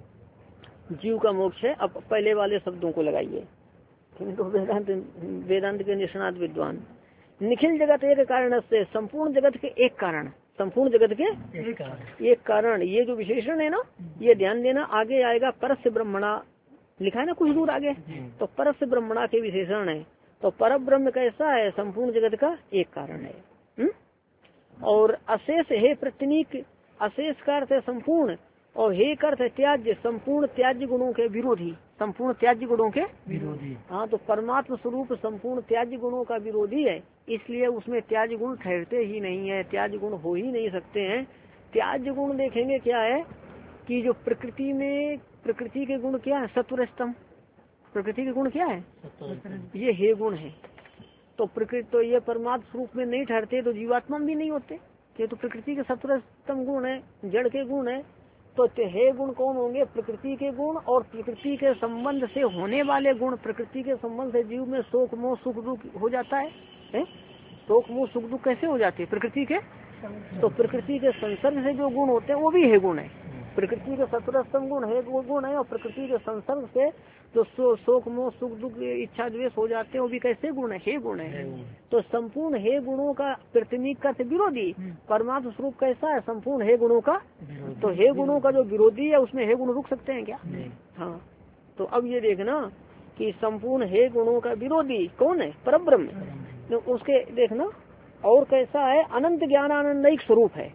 जीव का मोक्ष है। अब पहले वाले शब्दों को लगाइए, तो वेदांत वेदांत के निष्णात विद्वान। निखिल जगत एक कारण से, संपूर्ण जगत के एक कारण, संपूर्ण जगत के एक कारण, एक कारण। ये जो विशेषण है ना, ये ध्यान देना, आगे आएगा परस्य ब्रह्मणा लिखा है ना कुछ दूर आगे, तो परस्य ब्रह्मणा के विशेषण है। तो पर ब्रह्म कैसा है? संपूर्ण जगत का एक कारण है। हुँ? और अशेष है प्रतिनिक, अशेष का अर्थ है संपूर्ण, और हे का अर्थ है त्याज्य, संपूर्ण त्याज्य गुणों के विरोधी, संपूर्ण त्याज्य गुणों के विरोधी। हाँ, तो परमात्म स्वरूप संपूर्ण त्याज्य गुणों का विरोधी है, इसलिए उसमें त्याज्य गुण ठहरते ही नहीं है, त्याज्य गुण हो ही नहीं सकते हैं। त्याज्य गुण देखेंगे क्या है कि जो प्रकृति में, प्रकृति के गुण क्या है? सत्वर स्तंभ। प्रकृति के गुण क्या है? ये हे गुण है। तो प्रकृति तो ये परमात्म स्वरूप में नहीं ठहरते, तो जीवात्मा भी नहीं होते, ये तो प्रकृति के सत्वर स्तंभ गुण है, जड़ के गुण है। तो हे गुण कौन होंगे? प्रकृति के गुण, और प्रकृति के संबंध से होने वाले गुण। प्रकृति के संबंध से जीव में शोक मोह सुख दुख हो जाता है, है? शोक मोह सुख दुख कैसे हो जाते हैं? प्रकृति के, तो प्रकृति के संसर्ग से जो गुण होते हैं वो भी हे गुण है। प्रकृति के सत्वरस्तम गुण है वो गुण है, और प्रकृति के संसर्ग से जो शोक मोह सुख दुख इच्छा द्वेष हो जाते हैं वो भी कैसे गुण है? हे गुण है। तो संपूर्ण हे गुणों का प्रतिनिक का विरोधी परमात्म स्वरूप कैसा है? संपूर्ण हे गुणों का। तो हे गुणों का जो विरोधी है उसमें हे गुण रुक सकते हैं क्या? हाँ, तो अब ये देखना कि संपूर्ण हे गुणों का विरोधी कौन है? परब्रह्म। तो उसके देखना और कैसा है? अनंत ज्ञान आनंदिक स्वरूप है।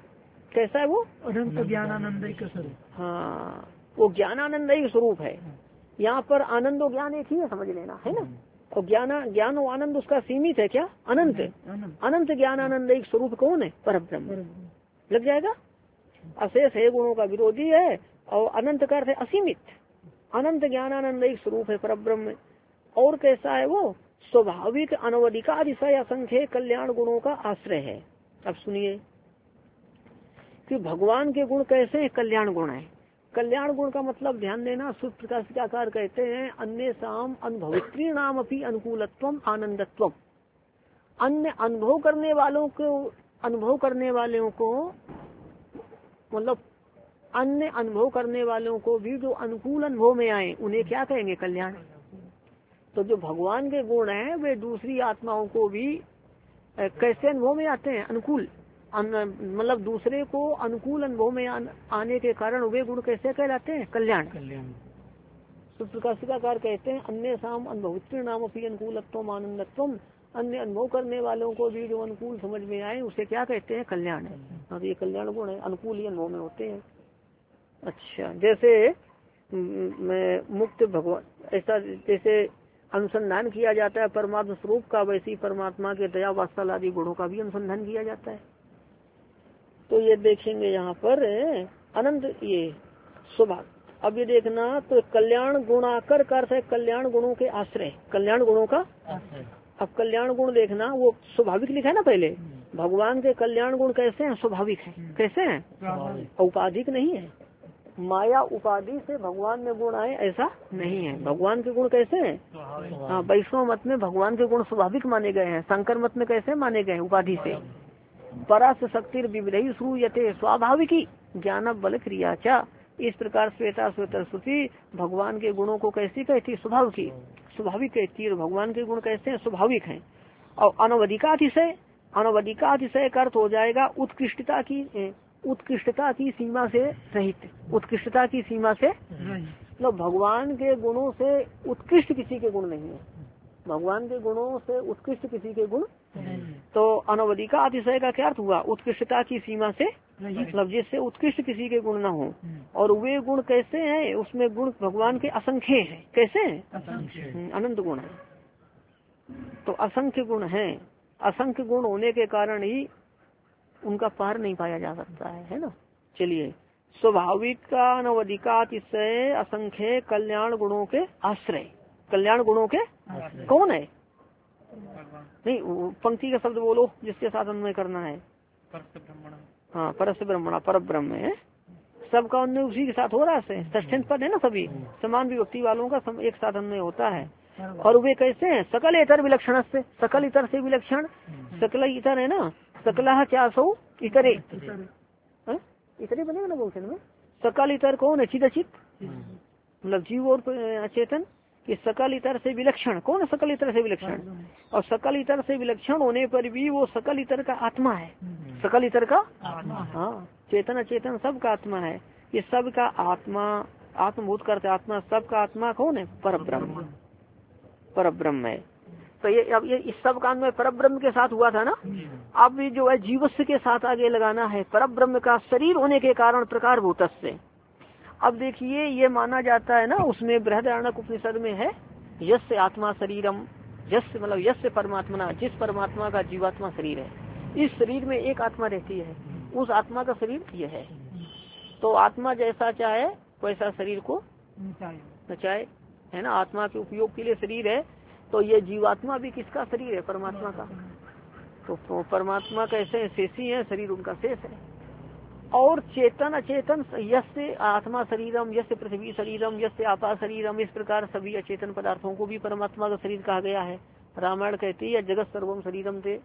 कैसा है वो? अनंत ज्ञानानंद स्वरूप। हाँ, वो ज्ञानानंद स्वरूप है। यहाँ पर आनंद और ज्ञान एक ही है, समझ लेना, है ना। और ज्ञान ज्ञान और आनंद उसका सीमित है क्या? अनंत। अनंत ज्ञान आनंद एक स्वरूप कौन है? परब्रह्म। लग जाएगा। अशेष है, गुणों का विरोधी है, और अनंत का अर्थ है असीमित। अनंत ज्ञान आनंद एक स्वरूप है परब्रह्म। और कैसा है वो? स्वाभाविक अनवधिकातिशय असंख्य कल्याण गुणों का आश्रय है। अब सुनिए कि भगवान के गुण कैसे हैं? कल्याण गुण है। कल्याण गुण का मतलब ध्यान देना, सूत्र प्रकाशिकाकार कहते हैं अन्य साम अनुभवित्री नाम अपनी अनुकूलत्वम आनंदत्वम। अन्य अनुभव करने वालों को अनुभव करने वालों को मतलब अन्य अनुभव करने वालों को भी जो अनुकूल अनुभव में आए उन्हें क्या कहेंगे? कल्याण। तो जो भगवान के गुण हैं वे दूसरी आत्माओं को भी कैसे अनुभव में आते हैं? अनुकूल, मतलब दूसरे को अनुकूल अनुभव में आने के कारण वे गुण कैसे कहलाते हैं? कल्याण। तो प्रकाशिकाकार कहते हैं अन्य साम अनुभवित्री नाम अपनी अनुकूलत्वम आनंदत्वम। अन्य अनुभव करने वालों को भी जो अनुकूल समझ में आए उसे क्या कहते हैं? कल्याण है। हाँ, ये कल्याण गुण है, अनुकूल ही अनुभव में होते हैं। अच्छा, जैसे मुक्त भगवान, ऐसा जैसे अनुसंधान किया जाता है परमात्मा स्वरूप का, वैसी परमात्मा के दया वात्सल्य आदि गुणों का भी अनुसंधान किया जाता है। तो ये देखेंगे यहाँ पर अनंत ये स्वभाव। अब ये देखना, तो कल्याण गुणाकर का अर्थ है कल्याण गुणों के आश्रय, कल्याण गुणों का। अब कल्याण गुण देखना, वो स्वाभाविक लिखा है ना पहले। भगवान के कल्याण गुण कैसे हैं? स्वाभाविक है। कैसे हैं? औपाधिक नहीं है। माया उपाधि से भगवान में गुण आए ऐसा नहीं है। भगवान के गुण कैसे हैं? हाँ, वैष्णव मत में भगवान के गुण स्वाभाविक माने गए हैं। शंकर मत में कैसे माने गए हैं? उपाधि से। परस शक्ति विविधि श्रूयते स्वाभाविकी ज्ञान बल क्रिया चा। इस प्रकार श्वेता श्वेतर श्रुति भगवान के गुणों को कैसी कहती? स्वभाव की, स्वाभाविक कहती है। भगवान के गुण कैसे हैं? स्वाभाविक हैं। और अनवधिकातिशय, अनवधिकातिशय का अर्थ हो जाएगा उत्कृष्टता की, उत्कृष्टता की सीमा से रहित। उत्कृष्टता की सीमा से मतलब भगवान के गुणों से उत्कृष्ट किसी के गुण नहीं है। भगवान के गुणों से उत्कृष्ट किसी के गुण। तो अनवधिका अतिशय का क्या अर्थ हुआ? उत्कृष्टता की सीमा से, मतलब जिससे उत्कृष्ट किसी के गुण न हो। और वे गुण कैसे हैं? उसमें गुण भगवान के असंख्य हैं। कैसे हैं? अनंत गुण है। तो असंख्य गुण हैं। असंख्य गुण होने के कारण ही उनका पार नहीं पाया जा सकता है, है ना। चलिए, स्वाभाविक का अनवधिका अतिशय असंख्य कल्याण गुणों के आश्रय। कल्याण गुणों के कौन है? नहीं, पंक्ति का शब्द बोलो जिसके साथ अन्वय करना है। हाँ, परस्य ब्रह्मणा, पर ब्रह्म है। सबका अन्वय उसी के साथ हो रहा है। षष्ठ्यंत पद है ना, सभी समान विभक्ति वालों का एक साथ अन्वय होता है। और वे कैसे हैं? सकल इतर विलक्षण से, सकल इतर से विलक्षण। सकल इतर है ना, सकला चार सौ इतरे, इतरे बनेगा ना बोलते में। सकल इतर कौन है? चित अचित, मतलब जीव और अचेतन। कि सकल इतर से विलक्षण कौन है? सकल इतर से विलक्षण। और सकल इतर से विलक्षण होने पर भी वो सकल इतर का आत्मा है। सकल इतर का हाँ, चेतन अचेतन सब का आत्मा है। ये सब का आत्मा, आत्मभूत करते आत्मा, सब का आत्मा कौन है? परब्रह्म, परब्रह्म है। तो ये अब ये इस सब का अन्वय परब्रह्म के साथ हुआ था ना। अब जो है जीवस्य के साथ आगे लगाना है। परब्रह्म का शरीर होने के कारण प्रकार भूतस्य। अब देखिए, ये माना जाता है ना, उसमें बृहदारण्यक उपनिषद में है यस्य आत्मा शरीरम, यस्य मतलब यस्य परमात्मा, जिस परमात्मा का जीवात्मा शरीर है। इस शरीर में एक आत्मा रहती है, उस आत्मा का शरीर ये है। तो आत्मा जैसा चाहे वैसा शरीर को नचाए, है ना। आत्मा के उपयोग के लिए शरीर है। तो ये जीवात्मा भी किसका शरीर है? परमात्मा का। तो परमात्मा कैसे शेषी है, शरीर उनका शेष है। और चेतन अचेतन यस्य आत्मा शरीरम, यस्य पृथ्वी शरीरम, यस्य आपा शरीरम, इस प्रकार सभी अचेतन पदार्थों को भी परमात्मा का शरीर कहा गया है। रामायण कहती है जगत सर्वम शरीरम थे।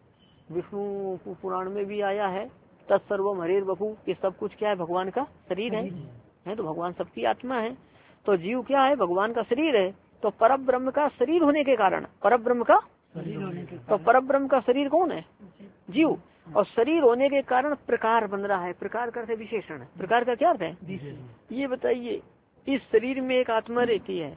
विष्णु पुराण में भी आया है तत्सर्वम हरेर बपू। ये सब कुछ क्या है? भगवान का शरीर है, है। तो भगवान सबकी आत्मा है। तो जीव क्या है? भगवान का शरीर है। तो परब्रह्म का शरीर होने के कारण, परब्रह्म का तो परब्रह्म का शरीर कौन है? जीव। और शरीर होने के कारण प्रकार बन रहा है। प्रकार करते विशेषण। प्रकार का क्या अर्थ है? ये बताइए, इस शरीर में एक आत्मा रहती है,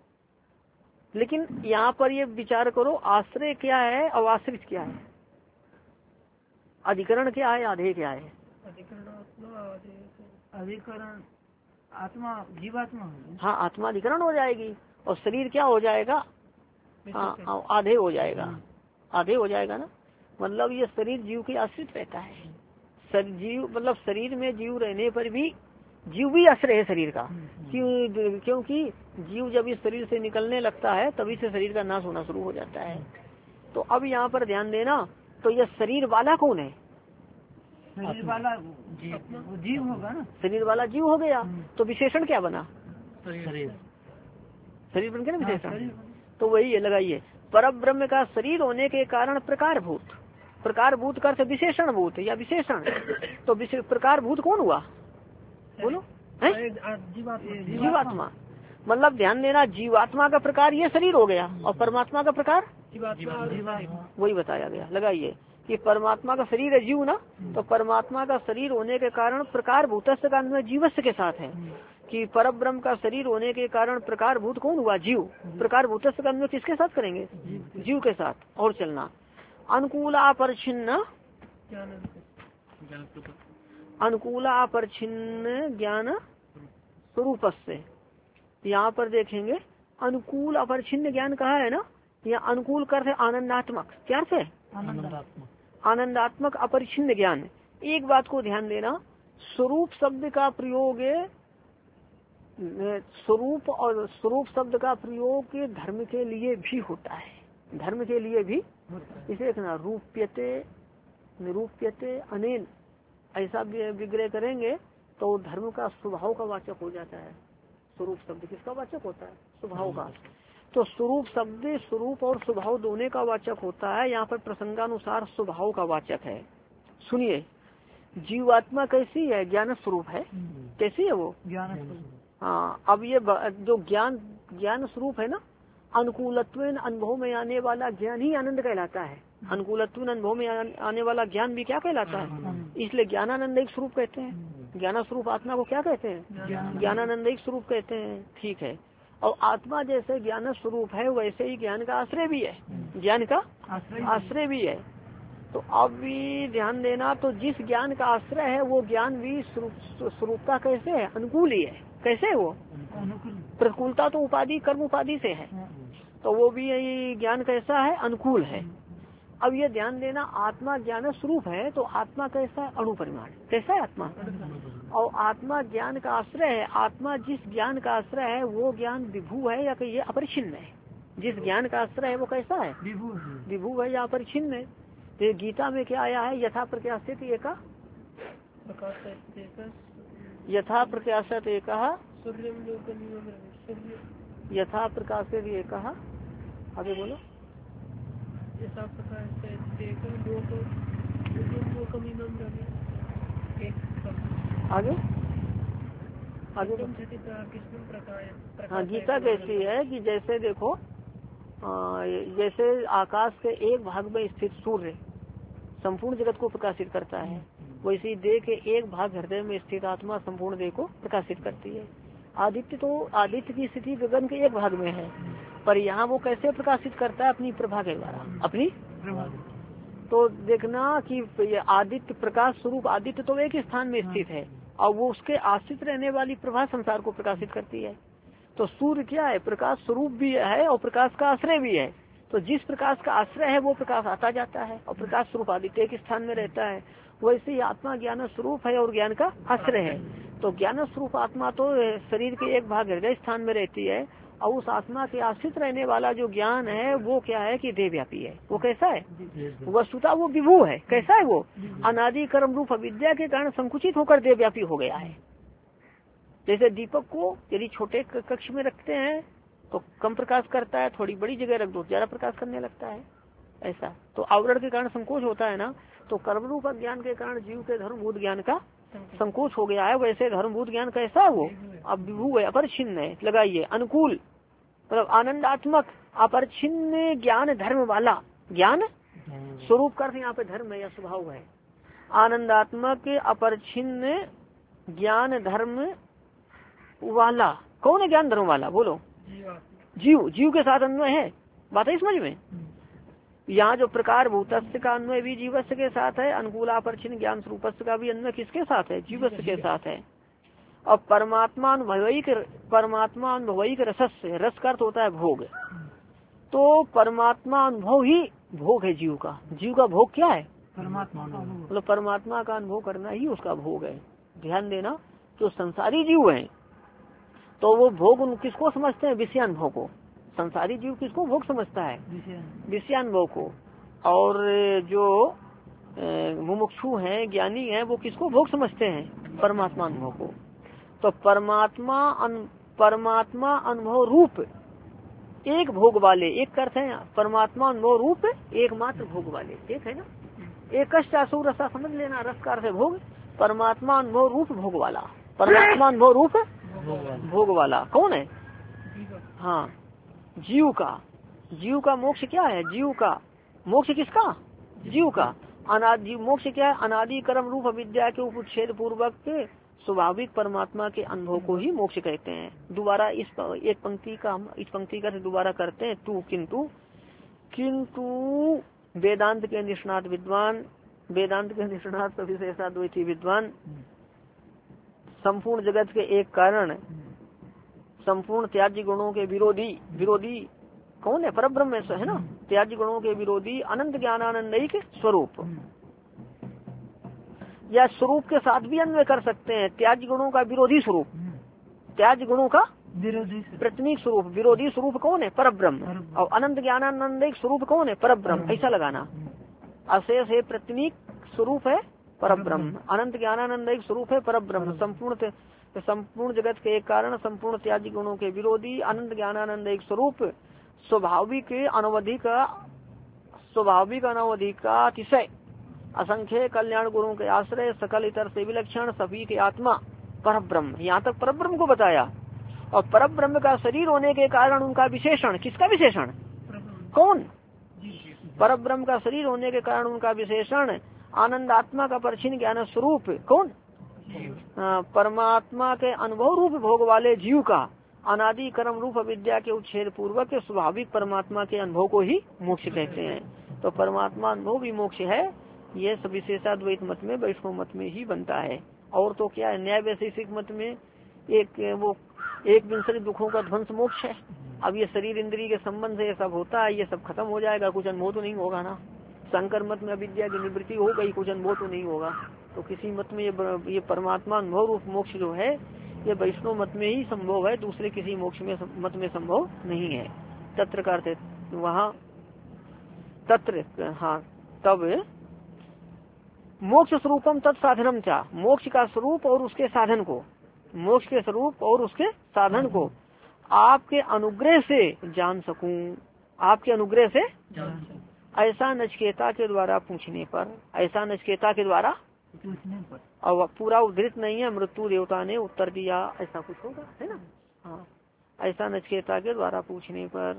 लेकिन यहाँ पर ये विचार करो आश्रय क्या है और आश्रित क्या है? अधिकरण क्या है? आधेय क्या है? अधिकरण आत्मा जीवात्मा, हाँ आत्मा अधिकरण हो जाएगी और शरीर क्या हो जाएगा, हाँ आधे हो जाएगा, आधे हो जाएगा ना। मतलब ये शरीर जीव के आश्रित रहता है, जीव मतलब शरीर में जीव रहने पर भी जीव भी आश्रय है शरीर का, क्यों क्योंकि जीव जब इस शरीर से निकलने लगता है तभी से शरीर का नाश होना शुरू हो जाता है। तो अब यहाँ पर ध्यान देना, तो यह शरीर वाला कौन है, शरीर वाला जीव होगा ना, शरीर वाला जीव हो गया। तो विशेषण क्या बना, शरीर, शरीर बन गया ना विशेषण। तो वही है, लगाइए पर ब्रह्म का शरीर होने के कारण प्रकार भूत, प्रकार भूत का अर्थ विशेषण भूत या विशेषण। तो प्रकार भूत कौन हुआ, बोलो, जीवात्मा। मतलब ध्यान देना, जीवात्मा का प्रकार ये शरीर हो गया और परमात्मा का प्रकार वही बताया गया। लगाइए कि परमात्मा का शरीर है जीव ना, तो परमात्मा का शरीर होने के कारण प्रकार भूतस्य का अन्वय जीवस्य के साथ है कि पर ब्रह्म का शरीर होने के कारण प्रकार भूत कौन हुआ, जीव। प्रकार भूतस्य का अन्वय किसके साथ करेंगे, जीव के साथ। और चलना अनुकूल अपरिच्छिन्न, अनुकूल अपरिच्छिन्न ज्ञान स्वरूप से, यहाँ पर देखेंगे अनुकूल अपरिच्छिन्न ज्ञान कहा है ना, यहाँ अनुकूल कर आनंदात्मक, क्या अर्थ है, आनंदात्मक, आनंदात्मक अपरिच्छिन्न ज्ञान। एक बात को ध्यान देना, स्वरूप शब्द का प्रयोग, स्वरूप और स्वरूप शब्द का प्रयोग धर्म के लिए भी होता है, धर्म के लिए भी। इसे देखना, रूप्यते निरूप्यते अनेन, ऐसा विग्रह करेंगे तो धर्म का स्वभाव का वाचक हो जाता है। स्वरूप शब्द किसका वाचक होता है, स्वभाव का। तो स्वरूप शब्द स्वरूप और स्वभाव दोनों का वाचक होता है। यहाँ पर प्रसंगानुसार स्वभाव का वाचक है। सुनिए, जीवात्मा कैसी है, ज्ञान स्वरूप है। कैसी है वो, ज्ञान स्वरूप। हाँ, अब ये जो ज्ञान ज्ञान स्वरूप है ना, अनुकूलत्व अनुभव में आने वाला ज्ञान ही आनंद कहलाता है। अनुकूलत्व अनुभव में आने वाला ज्ञान भी क्या कहलाता है, इसलिए ज्ञानानंद एक स्वरूप कहते हैं। ज्ञान स्वरूप आत्मा को क्या कहते हैं, ज्ञानानंद एक स्वरूप कहते हैं। ठीक है, और आत्मा जैसे ज्ञान स्वरूप है वैसे ही ज्ञान का आश्रय भी है, ज्ञान का आश्रय भी है। तो अब भी ध्यान देना, तो जिस ज्ञान का आश्रय है वो ज्ञान भी स्वरूपता कैसे है, अनुकूल ही है। कैसे है वो, प्रतिकूलता तो उपाधि कर्म उपाधि से है, तो वो भी यही ज्ञान कैसा है, अनुकूल है। अब ये ध्यान देना, आत्मा ज्ञान स्वरूप है तो आत्मा कैसा है, अणुपरिमाण। कैसा है आत्मा, और आत्मा ज्ञान का आश्रय है। आत्मा जिस ज्ञान का आश्रय है वो ज्ञान विभू है या कि ये अपरिच्छिन्न है। जिस ज्ञान का आश्रय है वो कैसा है, विभू है या अपरिच्छिन्न है। तो गीता में क्या आया है, यथा प्रत्याशित एका, यथा प्रत्याशित एका, यथा प्रकाशित एका, आगे बोलो, आगे आगे। हाँ, गीता कैसी है कि जैसे देखो, आ, जैसे आकाश के एक भाग में स्थित सूर्य संपूर्ण जगत को प्रकाशित करता है, वैसे ही देह के एक भाग हृदय में स्थित आत्मा संपूर्ण देह को प्रकाशित करती है। आदित्य तो आदित्य की स्थिति गगन के एक भाग में है, पर यहाँ वो कैसे प्रकाशित करता है, अपनी प्रभा के द्वारा, अपनी प्रभा। तो देखना कि आदित्य प्रकाश स्वरूप आदित्य तो एक स्थान में स्थित है और वो उसके आश्रित रहने वाली प्रभा संसार को प्रकाशित करती है। तो सूर्य क्या है, प्रकाश स्वरूप भी है और प्रकाश का आश्रय भी है। तो जिस प्रकाश का आश्रय है वो प्रकाश आता जाता है और प्रकाश स्वरूप आदित्य एक स्थान में रहता है। वैसे ही आत्मा ज्ञान स्वरूप है और ज्ञान का आश्रय है। तो ज्ञान स्वरूप आत्मा तो शरीर के एक भाग हृदय स्थान में रहती है और उस आत्मा के आश्रित रहने वाला जो ज्ञान है वो क्या है कि देहव्यापी है। वो कैसा है, वस्तुतः वो विभू है। कैसा है वो, अनादि कर्म रूप अविद्या के कारण संकुचित होकर देहव्यापी हो गया है। जैसे दीपक को यदि छोटे कक्ष में रखते हैं तो कम प्रकाश करता है, थोड़ी बड़ी जगह रख दो ज्यादा प्रकाश करने लगता है। ऐसा तो आवरण के कारण संकोच होता है ना। तो कर्म रूप ज्ञान के कारण जीव के धर्मभूत ज्ञान का संकोच हो गया है। वैसे धर्मभूत ज्ञान कैसा है, वो अब विभू है, अपरिच्छिन्न है। लगाइए अनुकूल मतलब आनंदात्मक अपरिच्छिन्न ज्ञान धर्म वाला, ज्ञान स्वरूप कर यहाँ पे धर्म है या स्वभाव है। आनंदात्मक अपरिच्छिन्न ज्ञान धर्म वाला कौन है, ज्ञान धर्म वाला, बोलो, जीव। जीव के साथ अन्वय है, बात है समझ में। यहाँ जो प्रकार भूतस्य का अन्वय भी जीवस्य के साथ है, अनुकूलापर्चिन ज्ञान स्वरूपस्य का भी अन्वय किसके साथ है? जीवस्य के साथ है। और परमात्मा अनुभविक परमात्मा अनुभविक रसस्य, रस का अर्थ होता है भोग, तो परमात्मा अनुभव ही भोग है जीव का। जीव का भोग क्या है? परमात्मा, मतलब परमात्मा का अनुभव करना ही उसका भोग है। ध्यान देना, जो संसारी जीव है तो वो भोग उन किसको समझते हैं? विषयानुभव को। संसारी जीव किसको भोग समझता है? विषयानुभव को। और जो मुमुक्षु हैं, ज्ञानी हैं, वो किसको भोग समझते हैं? परमात्मा अनुभव को। तो परमात्मा परमात्मा अनुभव रूप एक भोग वाले, एक करते हैं परमात्मा अनुभव रूप एकमात्र भोग वाले, एक है ना, एक कष्टासु रसा समझ लेना, रस का अर्थ है भोग। परमात्मा अनुभव रूप भोग वाला, परमात्मा अनुभव रूप भोग वाला कौन है? हाँ, जीव का। जीव का मोक्ष क्या है? जीव का मोक्ष किसका? जीव का। अनादि मोक्ष क्या है? अनादि कर्म रूप अविद्या के उपच्छेद पूर्वक के स्वाभाविक परमात्मा के अनुभव को ही मोक्ष कहते हैं। दोबारा इस एक पंक्ति का हम इस पंक्ति का दोबारा करते हैं। तू किंतु किंतु वेदांत के निष्णात विद्वान, वेदांत के निष्णात विशेषाद्वैती विद्वान संपूर्ण जगत के एक कारण, संपूर्ण त्याज्य गुणों के विरोधी, विरोधी कौन है? परब्रह्म है ना। त्याज्य गुणों के विरोधी अनंत ज्ञानानंदिक स्वरूप, या स्वरूप के साथ भी अन्वय कर सकते हैं। त्याज्य गुणों का विरोधी स्वरूप, त्याज्य गुणों का विरोधी प्रतिनिक स्वरूप। विरोधी स्वरूप कौन है? परब्रह्म। और अनंत ज्ञानानंदिक स्वरूप कौन है? परब्रह्म। ऐसा लगाना, अशेष है प्रतिनिक स्वरूप है परब्रह्म, अनंत ज्ञानानंदिक स्वरूप है परब्रह्म। संपूर्ण संपूर्ण जगत के एक कारण, संपूर्ण त्याज्य गुणों के विरोधी, अनंत ज्ञानानंदिक स्वरूप, स्वाभाविक अनवधिक स्वाभाविक अनवधिक का अतिशय, असंख्य कल्याण गुणों के आश्रय, सकल इतर से विलक्षण, सभी के आत्मा परब्रह्म। यहाँ तक परब्रह्म को बताया। और परब्रह्म का शरीर होने के कारण उनका विशेषण, किसका विशेषण? कौन? परब्रह्म का शरीर होने के कारण उनका विशेषण आनंद आत्मा का परछिन ज्ञान स्वरूप कौन? परमात्मा के अनुभव रूप भोग वाले जीव का अनादि कर्म रूप अविद्या के उच्छेद पूर्वक स्वाभाविक परमात्मा के अनुभव को ही मोक्ष कहते हैं। तो परमात्मा अनुभव भी मोक्ष है। ये सब विशेषाद्वैत मत में, वैष्णव मत में ही बनता है। और तो क्या है, न्याय वैशेषिक मत में एक वो एक विंशति दुखों का ध्वंस मोक्ष है। अब ये शरीर इंद्रिय के संबंध से ये सब होता है, ये सब खत्म हो जाएगा, कुछ अनुभव तो नहीं होगा ना। शंकर मत में अविद्या की निवृत्ति हो गई, कुछ अनुभव तो नहीं होगा। तो किसी मत में ये ये परमात्मा अनुभव रूप मोक्ष जो है ये वैष्णव मत में ही संभव है, दूसरे किसी मोक्ष में मत में संभव नहीं है। तत्र करते वहाँ तत्र, हाँ, तब मोक्ष स्वरूपम तत्साधनम था, मोक्ष का स्वरूप और उसके साधन को, मोक्ष के स्वरूप और उसके साधन को आपके अनुग्रह से जान सकूं, आपके अनुग्रह से जान सकूं। ऐसा नचिकेता के द्वारा पूछने पर, ऐसा नचिकेता के द्वारा पूछने पर, और पूरा उद्धृत नहीं है, मृत्यु देवता ने उत्तर दिया, ऐसा कुछ होगा, है ना। हाँ, ऐसा नचिकेता के द्वारा पूछने पर।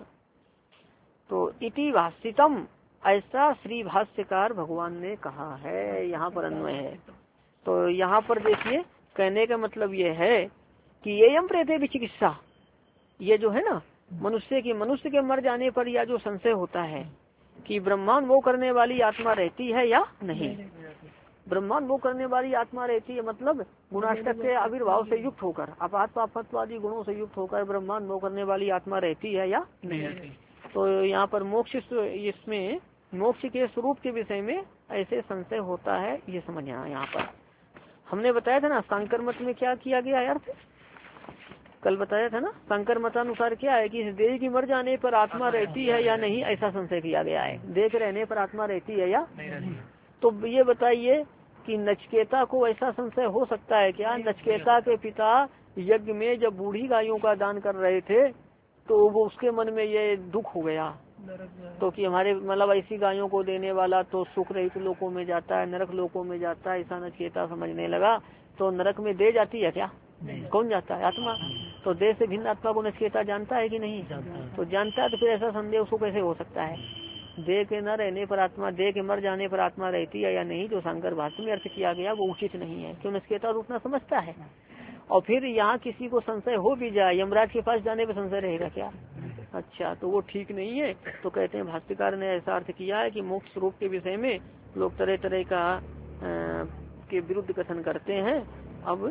तो इति भाष्यतम, ऐसा श्री भाष्यकार भगवान ने कहा है, यहाँ पर अन्वय है। तो यहाँ पर देखिए, कहने का मतलब ये है कि ये यम प्रेते विचिकित्सा, ये जो है ना मनुष्य की, मनुष्य के मर जाने पर या जो संशय होता है कि ब्रह्मानुभव करने वाली आत्मा रहती है या नहीं। ब्रह्मानुभव करने वाली आत्मा रहती है मतलब गुणाष्टक के आविर्भाव से युक्त होकर, अपात्वादी गुणों से युक्त होकर ब्रह्मानुभव करने वाली आत्मा रहती है या नहीं। तो यहाँ पर मोक्ष, इसमें मोक्ष के स्वरूप के विषय में ऐसे संशय होता है, ये समझना। यहाँ पर हमने बताया था ना शंकर मत में क्या किया गया है अर्थ, कल बताया था ना। शंकर मतानुसार क्या है कि इस देह की मर जाने पर आत्मा रहती है या नहीं, ऐसा संशय किया गया है। देह के रहने पर आत्मा रहती है या नहीं। तो ये बताइए कि नचिकेता को ऐसा संशय हो सकता है क्या? नचिकेता के पिता यज्ञ में जब बूढ़ी गायों का दान कर रहे थे तो वो उसके मन में ये दुख हो गया, तो कि हमारे मतलब ऐसी गायों को देने वाला तो सुख रहित लोकों में जाता है, नरक लोकों में जाता है, ऐसा नचिकेता समझने लगा। तो नरक में दे जाती है क्या? कौन जाता है? आत्मा। तो देह से भिन्न आत्मा को नचिकेता जानता है कि नहीं? तो जानता है। तो फिर ऐसा संदेह उसको कैसे हो सकता है? देह के न रहने पर आत्मा, देह के मर जाने पर आत्मा रहती है या नहीं, जो शंकर भाष्य में अर्थ किया गया वो उचित नहीं है। क्यों? नचिकेता रूप न समझता है। और फिर यहाँ किसी को संशय हो भी जाए, यमराज के पास जाने पर संशय रहेगा क्या? अच्छा, तो वो ठीक नहीं है। तो कहते हैं भाष्यकार ने ऐसा अर्थ किया है कि मोक्ष स्वरूप के विषय में लोग तरह तरह का आ, के विरुद्ध कथन करते हैं। अब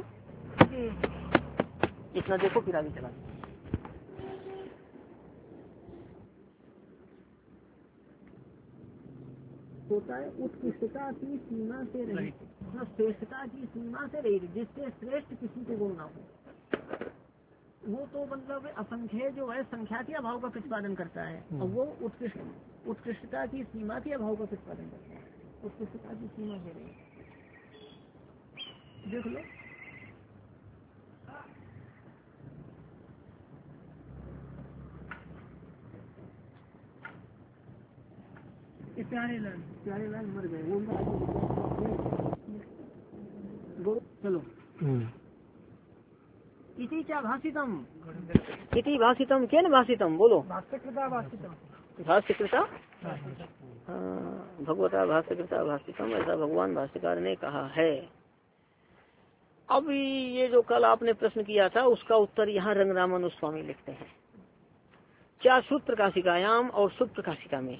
इतना देखो फिर आगे चला। होता है उत्कृष्टता की सीमा से रहित, श्रेष्ठता की सीमा से रहित, जिससे श्रेष्ठ किसी को गुण ना हो। वो तो मतलब असंख्य जो है संख्या के अभाव का प्रतिपादन करता है, और वो उत्कृष्ट उत्कृष्टता की सीमा के अभाव का प्रतिपादन करता है। उत्कृष्टता की सीमा से रहित देख लो। प्यारे लाल प्यारे लाल मर गए वो। चलो इति क्या भाषितम इति भाषितम केन भाषितम बोलो। भाष्यकृता भाष्यकृता भगवता भाष्यकृता भाषितम, ऐसा भगवान भाष्यकार ने कहा है। अब ये जो कल आपने प्रश्न किया था उसका उत्तर यहाँ रंगरामन स्वामी लिखते हैं। क्या शुद्ध प्रकाशिकायाम और शुद्ध प्रकाशिका में,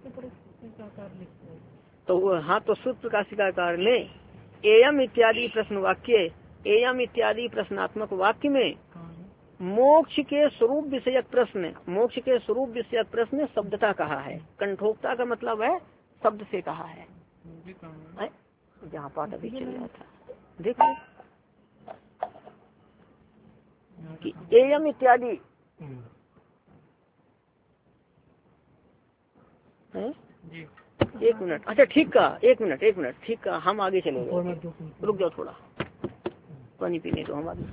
तो हाँ, तो शुद्ध प्रकाशिकाकार ने एयम इत्यादि प्रश्न वाक्य एयम इत्यादि प्रश्नात्मक वाक्य में मोक्ष के स्वरूप विषयक प्रश्न मोक्ष के स्वरूप विषयक प्रश्न शब्दता कहा है। कंठोक्ता का मतलब है शब्द से कहा है। जहाँ पाठ अभी चल रहा था देखो कि एयम इत्यादि एक मिनट। अच्छा ठीक का एक मिनट एक मिनट ठीक का हम आगे चलेंगे। रुक जाओ थोड़ा, पानी पीने तो हम आगे।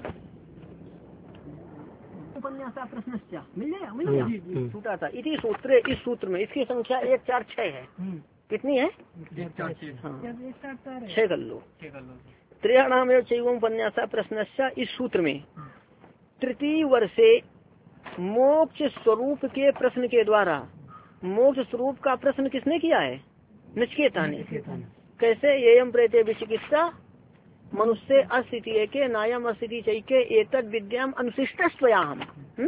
उपन्यासा प्रश्न मिल गया मिल गया छूटा था। इसी सूत्र इस सूत्र में इसकी संख्या एक चार छह है। कितनी है? छह कर लो। त्रयाणाम एवं उपन्यासा प्रश्न इस सूत्र में तृतीय वर्षे मोक्ष स्वरूप के प्रश्न के द्वारा मोक्ष स्वरूप का प्रश्न किसने किया है? नचिकेता ने। कैसे? एयम प्रेते विचिकित्सा मनुष्य अस्थिति के नायम अस्थिति चैके एतद विद्याम अनुशिष्ट स्वयाम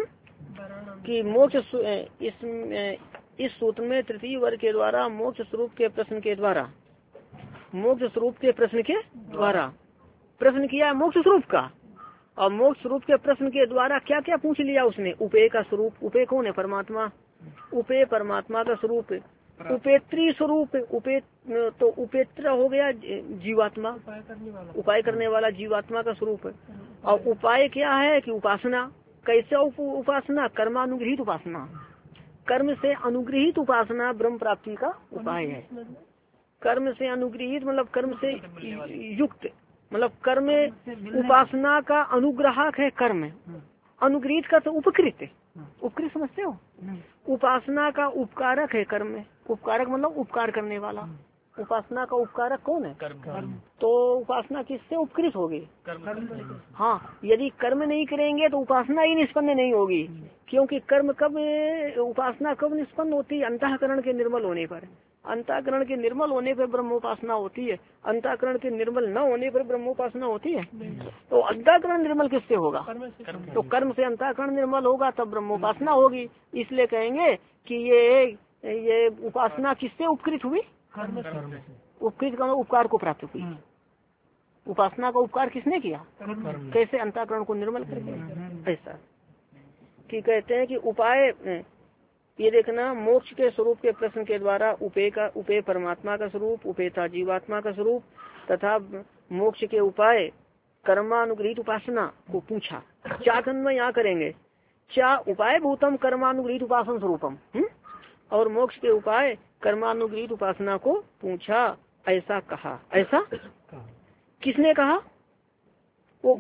कि मोक्ष इस इस सूत्र में तृतीय वर्ग के द्वारा मोक्ष स्वरूप के प्रश्न के द्वारा मोक्ष स्वरूप के प्रश्न के द्वारा प्रश्न किया है मोक्ष स्वरूप का। और मोक्ष स्वरूप के प्रश्न के द्वारा क्या क्या पूछ लिया उसने? उपेय का स्वरूप। उपेय कौन है? परमात्मा। उपेय परमात्मा का स्वरूप। उपेत्री स्वरूप। उपे तो उपेत्र हो गया जीवात्मा, उपाय करने वाला जीवात्मा का स्वरूप। और उपाय क्या है कि उपासना। कैसे उपासना? कर्मानुग्रहित उपासना। कर्म से अनुग्रहित उपासना ब्रह्म प्राप्ति का उपाय है। कर्म से अनुग्रहित मतलब कर्म से युक्त, मतलब कर्म उपासना का अनुग्राहक है कर्म। अनुग्रहित का तो उपकृत, उपकृत समझते हो? उपासना का उपकारक है कर्म। उपकारक मतलब उपकार करने वाला। उपासना का उपकारक कौन है? कर्म। तो उपासना किससे उपकृत होगी? कर्म। हाँ, यदि कर्म नहीं करेंगे तो उपासना ही निष्पन्न नहीं होगी। क्योंकि कर्म कब उपासना कब निष्पन्न होती है? अंतःकरण के निर्मल होने पर। अंतःकरण के निर्मल होने पर ब्रह्मोपासना होती है। अंतःकरण के निर्मल न होने पर ब्रह्मोपासना होती है। तो अंतःकरण निर्मल किससे होगा? तो कर्म से अंतःकरण निर्मल होगा तब ब्रह्मोपासना होगी। इसलिए कहेंगे कि ये ये उपासना किससे उपकृत हुई? उपकृत का उपकार को प्राप्त हुई। उपासना का उपकार किसने किया? कैसे? अंतःकरण को निर्मल करके। ऐसा कि कहते हैं कि उपाय ये देखना मोक्ष के स्वरूप के प्रश्न के द्वारा उपेय का उपेय परमात्मा का स्वरूप, उपेयता जीवात्मा का स्वरूप तथा मोक्ष के उपाय कर्मानुग्रहित उपासना को पूछा। चार खंड में यहाँ करेंगे। चा उपाय भूतम कर्मानुग्रहित उपासन स्वरूपम और मोक्ष के उपाय कर्मानुग्रहित उपासना को पूछा। ऐसा कहा। ऐसा किसने कहा? वो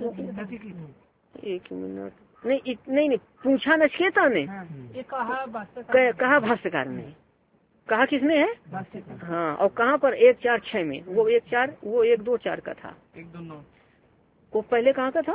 एक मिनट नहीं नहीं नहीं पूछा नचिकेता ने। ये कहा कहा भाष्यकार ने। कहा किसने है? हाँ, और कहाँ पर? एक चार छह में। वो एक चार वो एक दो चार का था। एक दो नौ वो पहले कहाँ का था?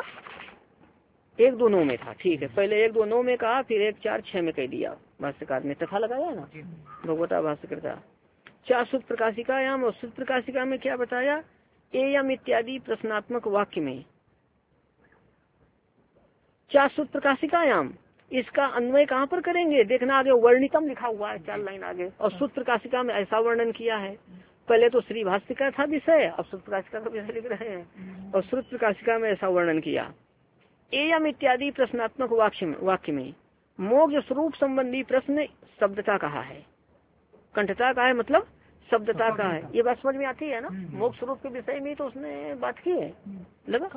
एक दो नौ में था। ठीक है, पहले एक दो नौ में कहा, फिर एक चार छह में कह दिया भाष्यकार ने। तथा लगाया ना भगवता भाष्यकृता। चार शुद्ध प्रकाशिकायाम और शुद्ध प्रकाशिका में क्या बताया? एयम इत्यादि प्रश्नात्मक वाक्य में चार शुद्ध प्रकाशिकायाम इसका अन्वय कहाँ पर करेंगे देखना, आगे वर्णितम लिखा हुआ है चार लाइन आगे, और सूत्र प्रकाशिका में ऐसा वर्णन किया है। पहले तो श्री भाष्यिका था विषय, अब सूत्र प्रकाशिका का विषय लिख रहे हैं, और सूत्र प्रकाशिका में ऐसा वर्णन किया। एयम इत्यादि प्रश्नात्मक वाक्य में वाक्य में मोक्ष स्वरूप संबंधी प्रश्न शब्दता कहा है, कंठता का है मतलब शब्दता का है। ये बात समझ में आती है ना, मोक्ष स्वरूप के विषय में तो उसने बात की है लगा।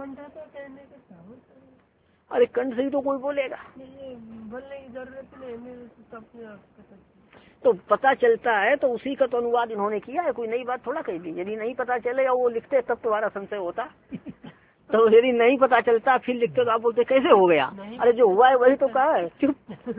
अरे कंठ से ही तो कोई बोलेगा, बोलने की जरूरत नहीं, तो पता चलता है तो उसी का तो अनुवाद इन्होंने किया है, कोई नई बात थोड़ा कह दी। यदि नहीं पता चले और वो लिखते तब तुम्हारा संशय होता तो यदि नहीं पता चलता फिर लिखते तो आप बोलते कैसे हो गया, अरे जो हुआ है वही तो कहा है, चुप।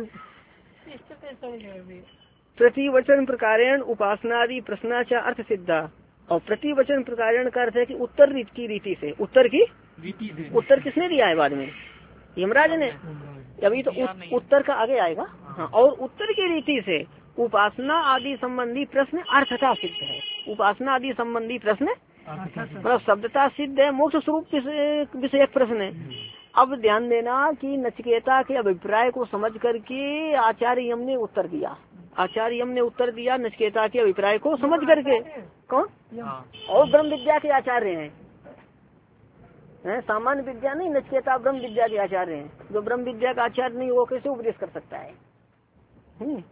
प्रतिवचन प्रकारेण उपासनादि प्रश्नाचा अर्थ सिद्धा, और प्रतिवचन प्रकारेण का अर्थ है कि उत्तर की रीति से, उत्तर की रीति से, उत्तर किसने दिया है बाद में, यमराज ने। अभी तो उत्तर का आगे आएगा। हाँ, और उत्तर की रीति से उपासना आदि संबंधी प्रश्न अर्थता सिद्ध है। उपासना आदि संबंधी प्रश्न मतलब शब्दता सिद्ध है, मोक्ष स्वरूप विषय प्रश्न है। अब ध्यान देना कि नचिकेता के अभिप्राय को समझ करके आचार्य यम ने उत्तर दिया, आचार्य यम ने उत्तर दिया नचिकेता के अभिप्राय को समझ करके। कौन? और ब्रह्म विद्या के आचार्य हैं, है सामान्य विद्या नहीं, नचिकेता ब्रह्म विद्या के आचार्य हैं। जो ब्रह्म विद्या का आचार्य नहीं वो कैसे उपदेश कर सकता है? हुँ?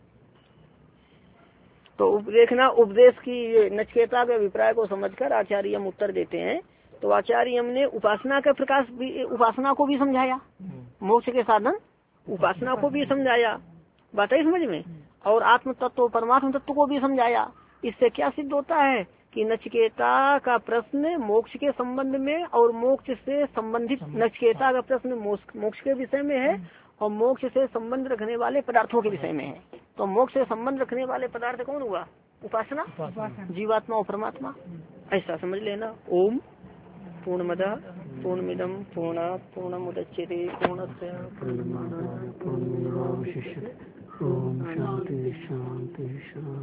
तो देखना उपदेश की नचिकेता के अभिप्राय को समझकर आचार्य यम उत्तर देते हैं। तो आचार्य यम ने उपासना के प्रकाश भी, उपासना को भी समझाया, मोक्ष के साधन उपासना को भी समझाया, बात है समझ में, और आत्म तत्व परमात्म तत्व को भी समझाया। इससे क्या सिद्ध होता है कि नचिकेता का प्रश्न मोक्ष के संबंध में और मोक्ष से संबंधित, नचिकेता का प्रश्न मोक्ष के विषय में है और मोक्ष से संबंध रखने वाले पदार्थों के विषय में है। तो मोक्ष से संबंध रखने वाले पदार्थ कौन हुआ? उपासना, जीवात्मा और परमात्मा, ऐसा समझ लेना। ओम पूर्णमदः पूर्णमिदं पूर्णात् पूर्णमुदच्यते पूर्णस्य पूर्णमादाय पूर्णमेवावशिष्यते। ओम शांति शांति शांति।